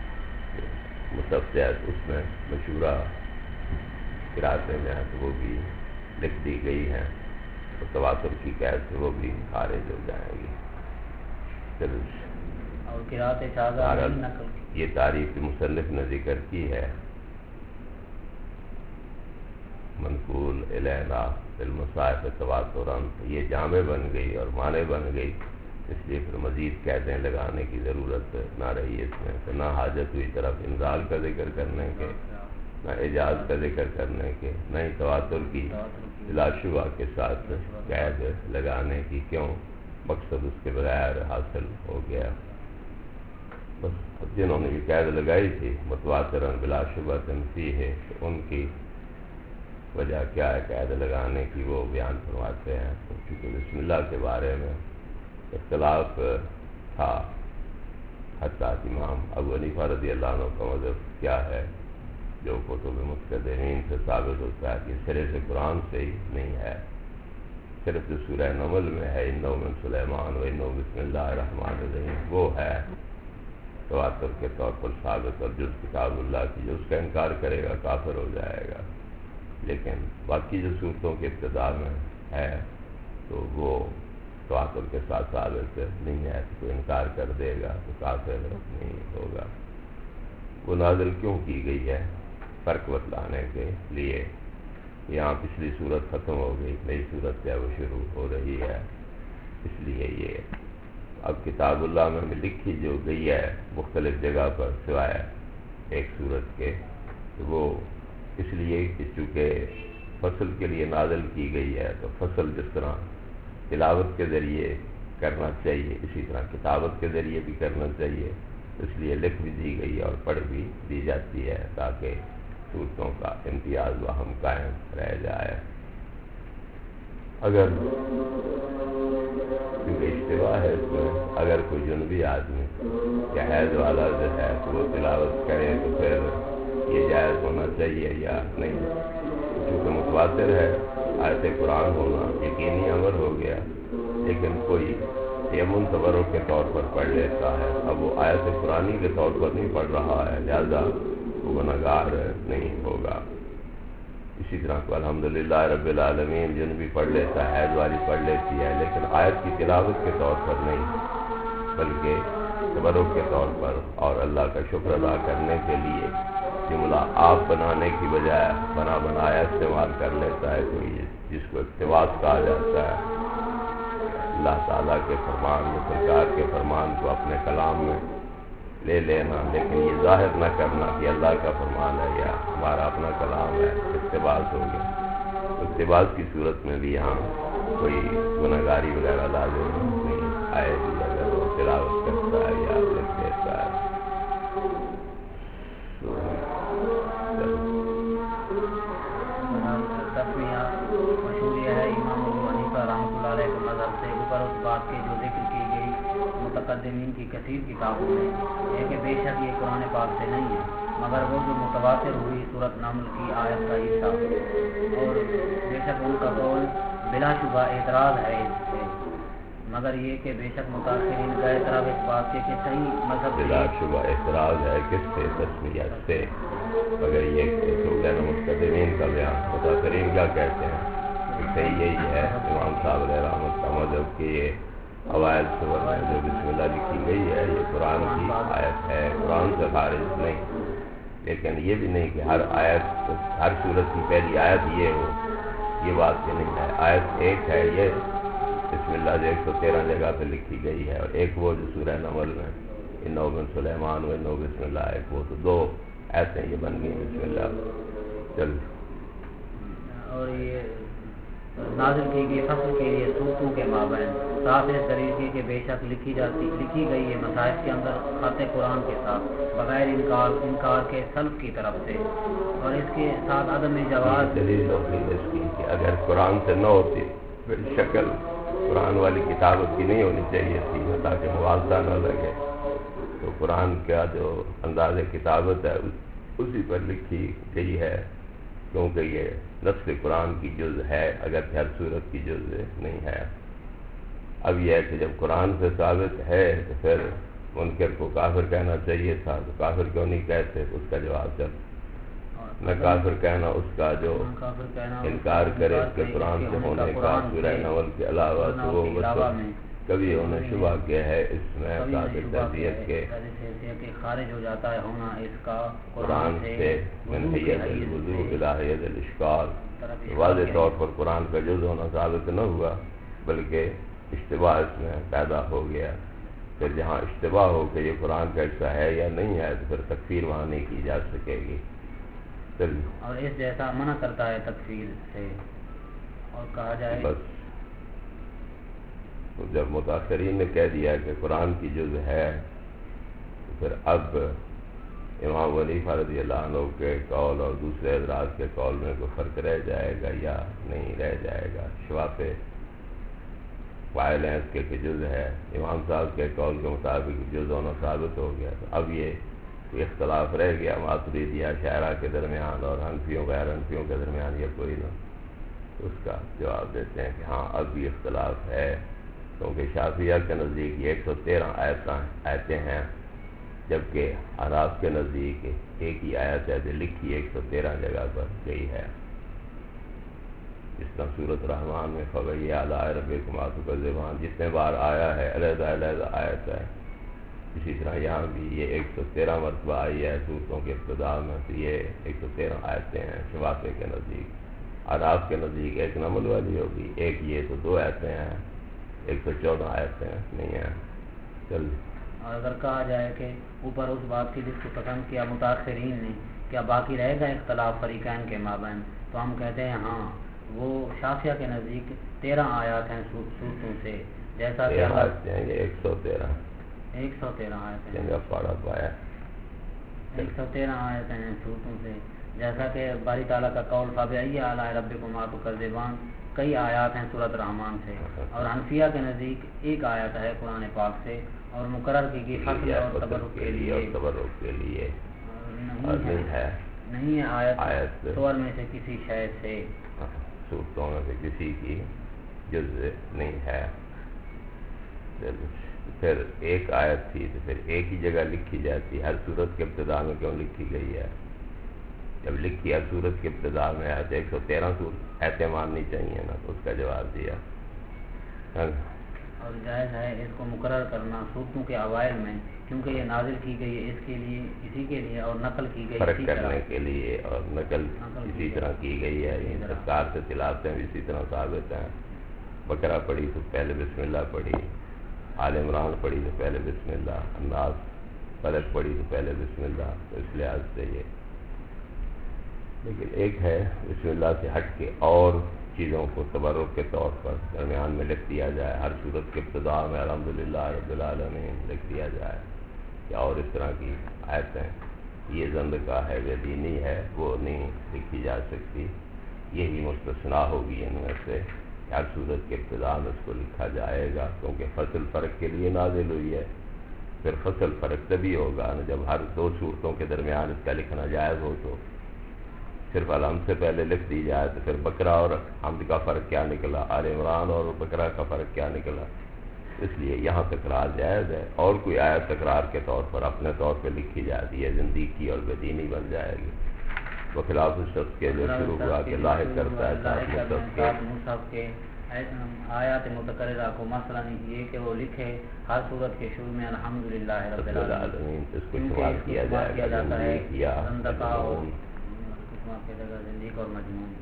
مصحف اس میں مشہورہ قراتیں جو ہیں تو وہ بھی لکھ دی گئی ہیں، تو تواتر کی قید سے وہ بھی خارج ہو جائیں گی. پھر اور قرات شاذہ نہیں نقل کی. یہ تعریف مصنف نے ذکر کی ہے منقول الینا فی المصاحف تواتراً، یہ جامع بن گئی اور معنی بن گئی، اس لیے پھر مزید قیدیں لگانے کی ضرورت نہ رہی اس میں. تو نہ حاجت ہوئی طرف انزال کا ذکر کرنے کے، نہ اعجاز کا ذکر کرنے کے، نہ ہی تواتر کی بلا شبہ کے ساتھ قید لگانے کی. کیوں؟ مقصد اس کے بغیر حاصل ہو گیا. بس جنہوں نے یہ قید لگائی تھی متواتراً بلا شبہ تنفی ہے، تو ان کی وجہ کیا ہے قید لگانے کی وہ بیان فرماتے ہیں. کیونکہ بسم اللہ کے بارے میں اختلاف تھا، حتیٰ امام ابو حنیفہ رضی اللہ عنہ کا مذہب کیا ہے جو کتب متقدمین سے ثابت ہوتا ہے کہ سرے سے قرآن سے ہی نہیں ہے، صرف جو سورہ نمل میں ہے انہ من سلیمان و انہ بسم اللہ الرحمن الرحیم وہ ہے تواتر کے طور پر ثابت، اور جز کتاب اللہ کی جو اس کا انکار کرے گا کافر ہو جائے گا. لیکن باقی جو صورتوں کے ابتدا میں ہے تو وہ تواتر کے ساتھ ثابت نہیں ہے، تو انکار کر دے گا تو کافر نہیں ہوگا. وہ نازل کیوں کی گئی ہے؟ فرق بتلانے کے لیے. یہاں پچھلی صورت ختم ہو گئی، نئی صورت ہے وہ شروع ہو رہی ہے، اس لیے یہ اب کتاب اللہ میں لکھی جو گئی ہے مختلف جگہ پر سوائے ایک صورت کے، وہ اس لیے کہ چونکہ فصل کے لیے نازل کی گئی ہے تو فصل جس طرح تلاوت کے ذریعے کرنا چاہیے اسی طرح کتابت کے ذریعے بھی کرنا چاہیے، اس لیے لکھ بھی دی گئی اور پڑھ بھی دی جاتی ہے تاکہ صورتوں کا امتیاز وہم قائم رہ جائے. اگر کیونکہ اشتباہ ہے اس میں، اگر کوئی جنبی آدمی یا حیض والا جو ہے تو وہ تلاوت کرے تو پھر یہ جائز ہونا چاہیے یا نہیں. کیونکہ متواتر ہے آیت قرآن ہونا یقینی امر ہو گیا، لیکن کوئی یمن تبرک کے طور پر پڑھ لیتا ہے، اب وہ آیت قرآنی کے طور پر نہیں پڑھ رہا ہے، لہذا وہ گنہگار نہیں ہوگا. اسی طرح کو الحمدللہ رب العالمین جن بھی پڑھ لیتا ہے، حیض والی پڑھ لیتی ہے، لیکن آیت کی تلاوت کے طور پر نہیں بلکہ تبرک کے طور پر اور اللہ کا شکر ادا کرنے کے لیے جملہ آپ بنانے کی بجائے بنا بنایا استعمال کر لیتا ہے کوئی، جس کو اقتباس کہا جاتا ہے. اللہ تعالیٰ کے فرمان یا سرکار کے فرمان کو اپنے کلام میں لے لینا، لیکن یہ ظاہر نہ کرنا کہ اللہ کا فرمان ہے یا ہمارا اپنا کلام ہے، اقتباس ہو گیا. اقتباس کی صورت میں بھی یہاں کوئی گنہگاری وغیرہ لازم نہیں آئے گی اگر وہ تلاوت کرتا ہے یا لکھ دیتا ہے. مشہور یہ ہے امام ابو حنیفہ رحمۃ اللہ علیہ کا مذہب سے اوپر اس بات کے جو ذکر کی گئی متقدمین کی کثیر کتابوں میں ہے کہ بے شک یہ قرآن پاک سے نہیں ہے مگر وہ جو متواتر ہوئی سورۃ نمل کی آیت کا حصہ، اور بے شک ان کا قول بلا شبہ اعتراض ہے اس سے، مگر یہ کہ بے شک متاثرین کا اعتراض اس بات کے کہ صحیح مذہب بلا شبہ اعتراض ہے کس سے؟ تسمیت سے، مگر یہ کہ تو کہنا متقدمین کا بیان، متاثرین کیا کہتے ہیں کہ صحیح یہی ہے امام صاحب علیہ رحمۃ کا مذہب کہ یہ اوائل سور میں جو بسم اللہ لکھی گئی ہے یہ قرآن کی آیت ہے، قرآن سے خارج نہیں، لیکن یہ بھی نہیں کہ ہر آیت ہر سورت کی پہلی آیت یہ ہو، یہ بات یہ نہیں ہے، آیت ایک ہے یہ بسم اللہ جو 113 جگہ پہ لکھی گئی ہے، اور ایک وہ جو سورہ نمل میں انہ بن سلیمان و انہ بسم اللہ، ایک وہ، تو دو ایسے یہ بن گئی بسم اللہ۔ چل اور یہ نازل کی گئی فصل کے لیے صورتوں کے مابین صاف اس دلیل کی کہ بے شک لکھی گئی ہے مصاحف کے اندر خط قرآن کے ساتھ بغیر انکار کے سلف کی طرف سے، اور اس کے ساتھ عدم جواز دلیل ہوتی ہے اس کی کہ اگر قرآن سے نہ ہوتی پھر شکل قرآن والی کتابت کی نہیں ہونی چاہیے تھی تاکہ موازنہ نہ لگے، تو قرآن کا جو انداز کتابت ہے اسی پر لکھی گئی ہے، کیونکہ یہ نسل قرآن کی جز ہے اگر ہر صورت کی جز نہیں ہے۔ اب یہ ہے کہ جب قرآن سے ثابت ہے تو پھر منکر کو کافر کہنا چاہیے تھا، تو کافر کیوں نہیں کہتے؟ اس کا جواب جب نہ کافر کہنا اس کا جو انکار کرے اس کے قرآن سے ہونے کا سورہ نمل کے علاوہ، تو وہ کبھی انہیں شبہ کیا ہے اس میں ثابت حیثیت کے خارج ہو جاتا ہے ہونا اس کا قرآن سے من حیث الوضوء الی حیث الاشکال، واضح طور پر قرآن کا جز ہونا ثابت نہ ہوا بلکہ اشتباہ اس میں پیدا ہو گیا۔ پھر جہاں اشتباہ ہو کہ یہ قرآن کا حصہ ہے یا نہیں ہے تو پھر تکفیر وہاں نہیں کی جا سکے گی۔ اور اس جیسا منع کرتا ہے تکفیر سے، اور کہا جائے بس جب متاثرین نے کہہ دیا کہ قرآن کی جز ہے تو پھر اب امام حنیفہ رضی اللہ عنہ کے قول اور دوسرے حضرات کے قول میں کوئی فرق رہ جائے گا یا نہیں رہ جائے گا؟ شوافے قائل ہیں اس کے کہ جز ہے، امام صاحب کے قول کے مطابق جز ہونا ثابت ہو گیا، تو اب یہ اختلاف رہ گیا ماتریدیہ شاعرہ کے درمیان اور حنفیوں غیر حنفیوں کے درمیان، یہ کوئی نہ اس کا جواب دیتے ہیں کہ ہاں اب بھی اختلاف ہے، کیونکہ شافعیہ کے نزدیک یہ 113 آیتیں ہیں، جبکہ احناف کے نزدیک ایک ہی آیت ہے جو لکھی 113 جگہ پر گئی ہے، جس طرح سورۃ رحمان میں فَبِأَيِّ آلَاءِ رَبِّكُمَا تُكَذِّبَانِ جتنے بار آیا ہے علیحدہ علیحدہ آیت ہے، اسی طرح یہاں بھی یہ 113 مرتبہ آئی ہے سورتوں کے ابتدا میں، تو یہ 113 آیتیں ہیں شوافے کے نزدیک۔ احناف کے نزدیک ایک نمل والی ہوگی، ایک یہ تو 2 آیتیں ہیں، 114 آیتیں نہیں ہیں۔ چل اور اگر کہا جائے کہ اوپر اس بات کی جس کو پسند کیا متاثرین نے، کیا باقی رہے گا اختلاف فریقین کے مابین؟ تو ہم کہتے ہیں ہاں، وہ شافعیہ کے نزدیک 13 آیات ہیں سورتوں سے، جیسا کہ 113 آیتیں جنگا پاڑا پایا 113 آیتیں ہیں سورتوں سے، جیسا کہ باری تعالیٰ کا قول فَبِأَيِّ آلَاءِ رَبِّكُمَا تُكَذِّبَانِ کئی آیات ہیں سورۃ رحمان سے، اور حنفیہ کے نزدیک ایک آیت ہے قرآن پاک سے، اور مقرر کی گئی فصل اور تبرک کے لیے نہیں ہے آیت سور میں سے کسی شے سے، صورتوں میں سے کسی کی جز نہیں ہے۔ پھر ایک آیت تھی تو پھر ایک ہی جگہ لکھی جاتی، ہر صورت کے ابتدا میں کیوں لکھی گئی ہے؟ جب لکھی ہر صورت کے ابتدا میں ہے تو 113 صورت ایسے ماننی چاہیے نا، تو اس کا جواب دیا۔ اور جائز ہے اس کو مقرر کرنا صورتوں کے اوائل میں، کیونکہ یہ نازل کی گئی ہے اسی کے لیے اور نقل کی گئی فرق کرنے کے لیے، اور نقل اسی طرح کی گئی ہے، سرکار سے تلاوتیں بھی اسی طرح ثابت ہیں، بقرہ پڑھی تو پہلے بسم اللہ پڑھی، آل عمران پڑھی تو پہلے بسم اللہ، الناس فلق پڑھی تو پہلے بسم اللہ، تو اس لحاظ سے یہ، لیکن ایک ہے بسم اللہ سے ہٹ کے اور چیزوں کو تبرک کے طور پر درمیان میں لکھ دیا جائے، ہر صورت کے ابتدا میں الحمدللہ رب العالمین لکھ دیا جائے، یا اور اس طرح کی آیتیں، یہ زند کا ہے وہ دینی ہے، وہ نہیں لکھی جا سکتی، یہی مستثنا ہوگی ان میں سے، ہر صورت کے ابتدا میں اس کو لکھا جائے گا، کیونکہ فصل فرق کے لیے نازل ہوئی ہے۔ پھر فصل فرق تبھی ہوگا نا جب ہر دو صورتوں کے درمیان اس کا لکھنا جائز ہو۔ تو صرف الحمد سے پہلے لکھ دی جائے تو پھر بقرہ اور حمد کا فرق کیا نکلا، آل عمران اور بقرہ کا فرق کیا نکلا؟ اس لیے یہاں تکرار جائز ہے، اور کوئی آیت تکرار کے طور پر اپنے طور پہ لکھی جاتی ہے زندگی اور بدینی بن جائے گی، بخلاف اس شخص کے جو شروع ہوا کہ لاحق کرتا ہے ساتھ مصحف کے آیات متقررہ کو، مثلا یہ کہ وہ لکھے ہر صورت کے شروع میں الحمدللہ رب العالمین، اس کو شمار کیا جاتا ہے یا زندقہ اور زندگی اور مجموعہ۔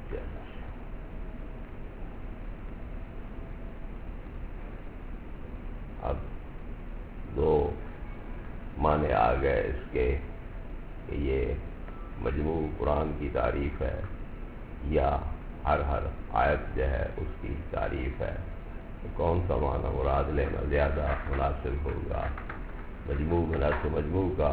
اب دو معنی آ گئے اس کے کہ یہ مجموع قرآن کی تعریف ہے یا ہر آیت جو ہے اس کی تعریف ہے، تو کون سا معنی مراد لینا زیادہ مناسب ہوگا؟ مجموع مناسب مجموع کا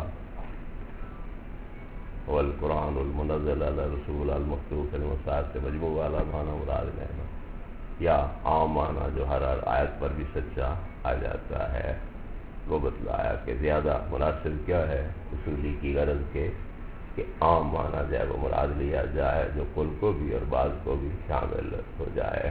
والقرآن المنزل علی رسول المکتوب المصحف سے مجموع والا معنی مراد لینا، یا عام معنی جو ہر آیت پر بھی سچا آ جاتا ہے وہ بتلایا کہ زیادہ مناسب کیا ہے اصولی کی غرض کے کہ عام معنی جو ہے وہ مراد لیا جائے جو کل کو بھی اور بعض کو بھی شامل ہو جائے،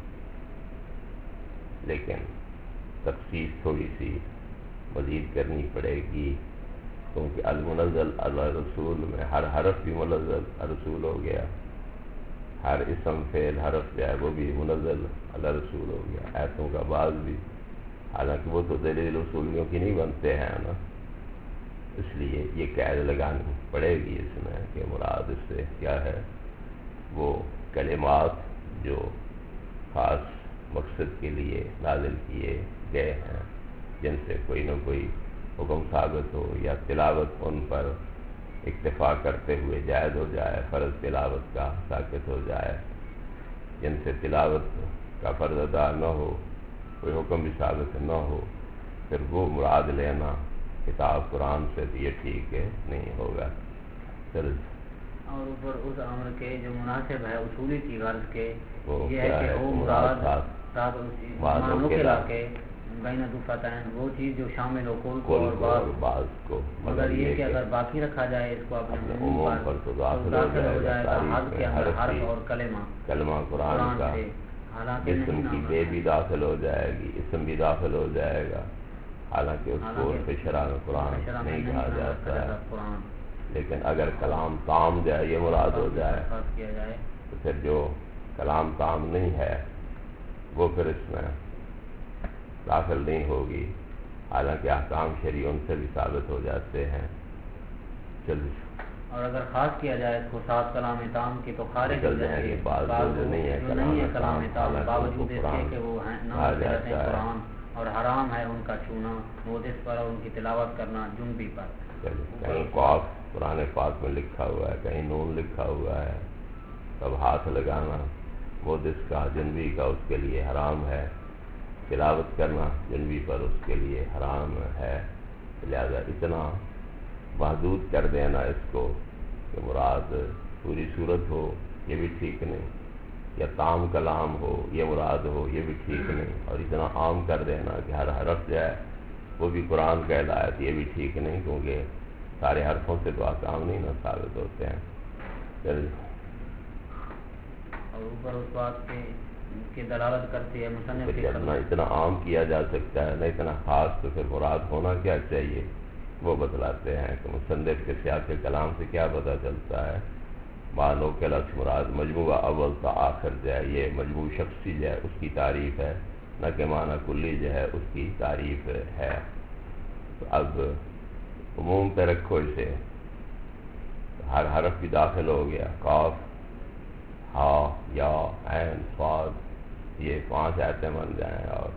لیکن تخصیص تھوڑی سی مزید کرنی پڑے گی، کیونکہ المنزل علی رسول میں ہر حرف بھی منزل رسول ہو گیا، ہر اسم فعل حرف جو ہے وہ بھی منزل علی رسول ہو گیا، ایسوں کا بعض بھی، حالانکہ وہ تو دلیل اصولیوں کی نہیں بنتے ہیں نا، اس لیے یہ قید لگانی پڑے گی اس میں کہ مراد اس سے کیا ہے، وہ کلمات جو خاص مقصد کے لیے نازل کیے گئے ہیں، جن سے کوئی نہ کوئی حکم ثابت ہو یا تلاوت ان پر اکتفا کرتے ہوئے جائز ہو جائے، فرض تلاوت کا ساقط ہو جائے، جن سے تلاوت کا فرض ادا نہ ہو، کوئی حکم بھی ثابت نہ ہو، پھر وہ مراد لینا کتاب قرآن سے یہ ٹھیک ہے نہیں ہوگا۔ پھر اور اوپر اس امر کے جو مناسب ہے اصولی کی غرض کے یہ ہے کہ وہ مراد معاملوں کے علاقے بین دفتین وہ چیز جو شامل ہو کل کو اور بعض کو، مگر یہ کہ اگر باقی رکھا جائے اس کو اپنے عموم پر تو داخل ہو جائے گا حرف کے اندر حرف اور کلمہ قرآن کا، حالانکہ اسم کی بے بھی داخل ہو جائے گی، اسم بھی داخل ہو جائے گا، حالانکہ اس کو شرح میں قرآن نہیں کہا جاتا ہے، لیکن اگر کلام تام جائے یہ مراد ہو جائے تو پھر جو کلام تام نہیں ہے وہ پھر اس میں داخل نہیں ہوگی، حالانکہ احکام شرعی ان سے بھی ثابت ہو جاتے ہیں۔ اور اگر خاص کیا جائے اس کو ساتھ کلام تام کی تو خارج ہو جائے گی، بعض جو نہیں ہے کلام تام باوجود اس کے کہ وہ نام کہتے ہیں قرآن، اور حرام ہے ان کا چھونا، مودس پر اور ان کی تلاوت کرنا جنبی پر، کہیں قاف قرآن پاک میں لکھا ہوا ہے، کہیں نون لکھا ہوا ہے، تب ہاتھ لگانا مودس کا جنبی کا اس کے لیے حرام ہے، تلاوت کرنا جنبی پر اس کے لیے حرام ہے، لہذا اتنا محدود کر دینا اس کو کہ مراد پوری صورت ہو یہ بھی ٹھیک نہیں، یا تام کلام ہو یہ مراد ہو یہ بھی ٹھیک نہیں، اور اتنا عام کر دینا کہ ہر حرف جائے وہ بھی قرآن کا ہدایت یہ بھی ٹھیک نہیں، کیونکہ سارے حرفوں سے تو احکام نہیں نہ ثابت ہوتے ہیں۔ اور اوپر اس بات کی دلالت کرتی ہے مصنف کی، جب نہ اتنا عام کیا جا سکتا ہے نہ اتنا خاص، تو پھر مراد ہونا کیا چاہیے وہ بتلاتے ہیں کہ مصنف کے سیاق کلام سے کیا پتہ چلتا ہے، معنوں کے لفظ مراد مجموعہ اول تا آخر جو ہے یہ مجموع شخصی جو ہے اس کی تعریف ہے، نہ کہ معنی کلی جو ہے اس کی تعریف ہے۔ تو اب عموم پہ رکھو اسے، ہر حرف بھی داخل ہو گیا، قاف ہا یا عین صاد، یہ 5 آیتیں بن جائیں، اور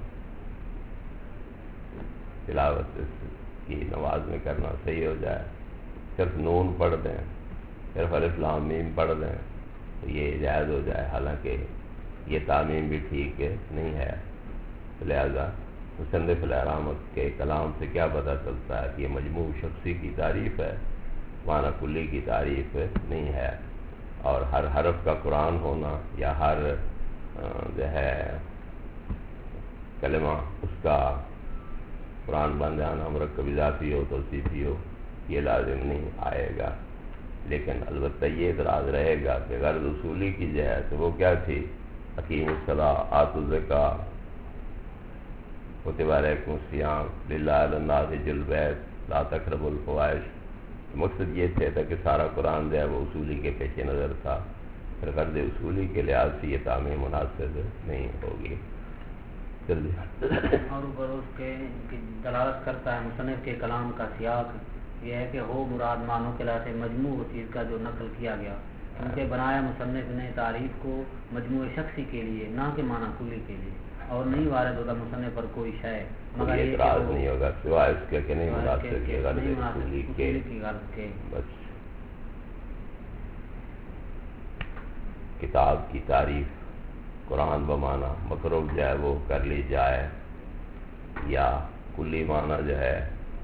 تلاوت کی نماز میں کرنا صحیح ہو جائے، صرف نون پڑھ دیں، صرف الف لام میم پڑھ دیں تو یہ جائز ہو جائے، حالانکہ یہ تعمیم بھی ٹھیک نہیں ہے، لہذا مصنف الرحمت کے کلام سے کیا پتہ چلتا ہے کہ یہ مجموع شخصی کی تعریف ہے، معنی کلی کی تعریف نہیں ہے، اور ہر حرف کا قرآن ہونا یا ہر جو ہے کلمہ اس کا قرآن بن جانا مرکب اضافی ہو توصیفی ہو یہ لازم نہیں آئے گا، لیکن البتہ یہ اعتراض رہے گا کہ غرض اصولی کی جائے تو وہ کیا تھی؟ اقیم الصلاۃ آتوا الزکاۃ کتب علیکم الصیام للہ علی الناس حج البیت لا تقربوا الفواحش. مقصد یہ تھا کہ سارا قرآن جو ہے وہ اصولی کے پیش نظر تھا، پھر غرض اصولی کے لحاظ سے یہ تعمیم مناسب نہیں ہوگی. اور اوپر اس کے دلالت کرتا ہے مصنف کے کلام کا سیاق یہ ہے کہ ہو مراد معنوں کے لحاظ سے مجموع چیز کا جو نقل کیا گیا، کیونکہ بنایا مصنف نے تعریف کو مجموع شخصی کے لیے نہ کہ معنی کلی کے لیے، اور نہیں وارد ہوتا مصنف پر کوئی شے مگر یہ اعتراض نہیں ہوگا سوائے اس کے کہ نہیں مناسب کے غرض اصولی کی غرض کے. بس کتاب کی تعریف قرآن بمعنی مقروب جو ہے وہ کر لی جائے، یا کلی معنی جو ہے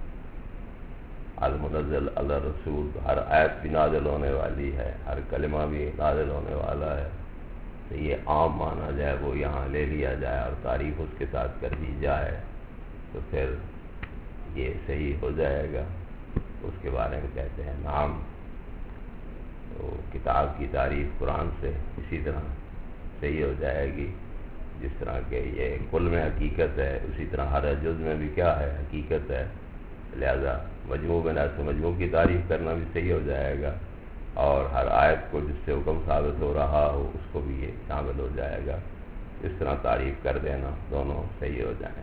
المنزل علی الرسول، ہر آیت بھی نازل ہونے والی ہے، ہر کلمہ بھی نازل ہونے والا ہے، تو یہ عام معنی جو ہے وہ یہاں لے لیا جائے اور تعریف اس کے ساتھ کر دی جائے تو پھر یہ صحیح ہو جائے گا. اس کے بارے میں کہتے ہیں نام. تو کتاب کی تعریف قرآن سے اسی طرح صحیح ہو جائے گی جس طرح کہ یہ کل میں حقیقت ہے، اسی طرح ہر جز میں بھی کیا ہے؟ حقیقت ہے. لہذا مجموع بنا سے مجموع کی تعریف کرنا بھی صحیح ہو جائے گا، اور ہر آیت کو جس سے حکم ثابت ہو رہا ہو اس کو بھی یہ شامل ہو جائے گا. اس طرح تعریف کر دینا دونوں صحیح ہو جائیں.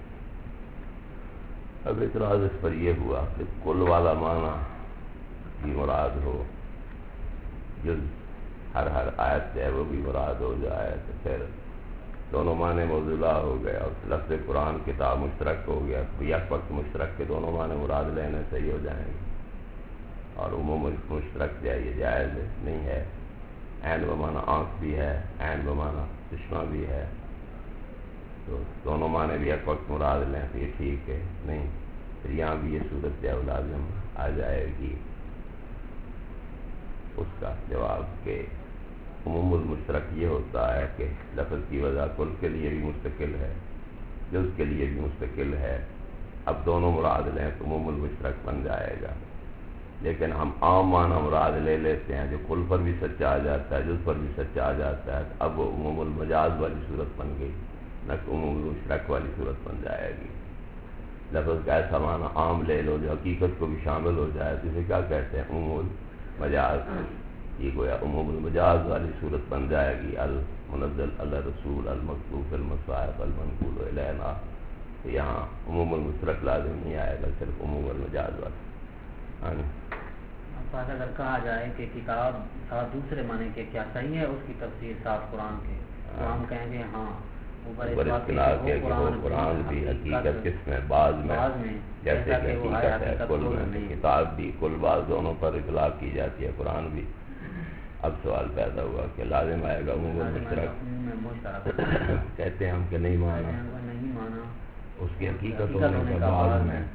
اب اعتراض اس پر یہ ہوا کہ کل والا معنی بھی مراد ہو، جز ہر آیت جو ہے وہ بھی مراد ہو جائے تو پھر دونوں معنی موضوع ہو گئے اور لفظ قرآن کتاب مشترک ہو گیا. یک وقت مشترک کے دونوں معنی مراد لینے صحیح ہو جائیں گے، اور عموم مشترک جو ہے یہ جائز نہیں ہے. عین بمعنی آنکھ بھی ہے، عین بمعنی چشمہ بھی ہے، تو دونوں معنی بھی یک وقت مراد لیں تو یہ ٹھیک ہے نہیں. پھر یہاں بھی یہ صورت جو ہے لازم آ جائے گی. اس کا جواب کہ عموم المشترک یہ ہوتا ہے کہ لفظ کی وجہ کل کے لیے بھی مستقل ہے، جز کے لیے بھی مستقل ہے. اب دونوں مراد لیں تو عموم المشترک بن جائے گا. لیکن ہم عام معنی مراد لے لیتے ہیں جو کل پر بھی سچا آ جاتا ہے، جز پر بھی سچا آ جاتا ہے. اب وہ عموم المجاز والی صورت بن گئی، نہ کہ عموم المشترک والی صورت بن جائے گی. لفظ کا ایسا معنی عام لے لو جو حقیقت کو بھی شامل ہو جائے تو اسے کیا کہتے ہیں؟ عموم المجاز. یہ گویا عموم المجاز والی صورت بن جائے گی. المنزل علی الرسول المکتوب فی المصاحف المنقول الینا. یہاں عموم المشترک لازم نہیں آئے گا، صرف عموم المجاز والا. بات اگر کہا جائے کہ کتاب صاحب دوسرے معنی کے کیا صحیح ہے اس کی تفسیر صاف قرآن کے، تو ہم کہیں گے ہاں اوپر اختلاف ہے کہ وہ قرآن بھی حقیقت کس میں بعض میں جیسے کہ حقیقت ہے کل میں، کتاب بھی کل بعض دونوں پر اطلاق کی جاتی ہے، قرآن بھی. اب سوال پیدا ہوا کہ لازم آئے گا عموم المشترک. کہتے ہیں ہم کہ نہیں مانا اس کی حقیقت ہونے کا بعض میں،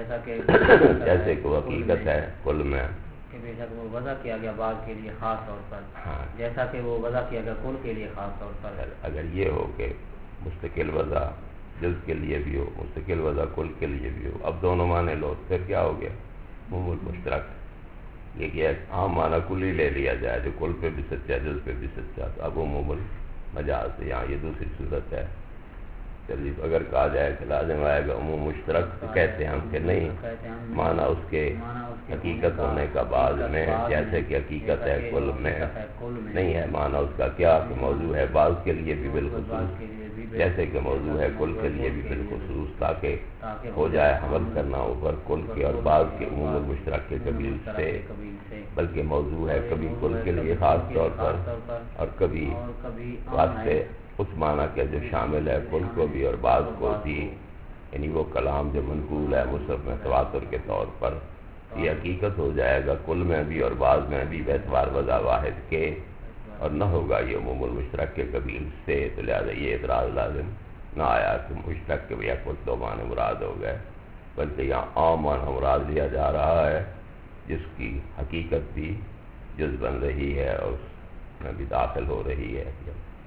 جیسے کہ وہ حقیقت ہے کل میں کہ بے شک وہ وضع کیا گیا بعض کے لیے خاص طور پر، جیسا کہ وہ وضع کیا گیا کل کے لیے خاص طور پر. اگر یہ ہو کہ مستقل وضع جز کے لیے بھی ہو، مستقل وضع کل کے لیے بھی ہو، اب دونوں معنی لو پھر کیا ہو گیا؟ عموم المشترک. یہ کہ عام معنی کلی لے لیا جائے جو کل پہ بھی سچا جز پہ بھی سچا، تو اب عموم المجاز. یہاں یہ دوسری صورت ہے. چلیے اگر کہا جائے کہ لازم آئے گا عموم مشترک تو کہتے ہیں ہم کہ نہیں، معنی اس کے حقیقت ہونے کا بعض میں، جیسے کہ حقیقت ہے کل میں نہیں ہے. معنی اس کا کیا کہ موضوع ہے بعض کے لیے بھی بالخصوص، جیسے کہ موضوع ہے کل کے لیے بھی بالخصوص، تاکہ ہو جائے حمل کرنا اوپر کل کے اور بعض کے عموم المشترک کے قبیل سے، بلکہ موضوع ہے کبھی کل کے لیے خاص طور پر اور کبھی واسطے اس معنی کے جو شامل ہے کل کو بھی اور بعض کو بھی. یعنی وہ کلام جو منقول ہے مصحف میں تواتر کے طور پر، یہ حقیقت ہو جائے گا کل میں بھی اور بعض میں بھی باعتبار وضع واحد کے، اور نہ ہوگا یہ عموم المشترک کے قبیل سے. تو لہٰذا یہ اعتراض لازم نہ آیا کہ مشترک کے یک وقت دو معنی مراد ہو گئے، بلکہ یہاں عام معنی مراد لیا جا رہا ہے جس کی حقیقت بھی جز بن رہی ہے اور اس میں بھی داخل ہو رہی ہے.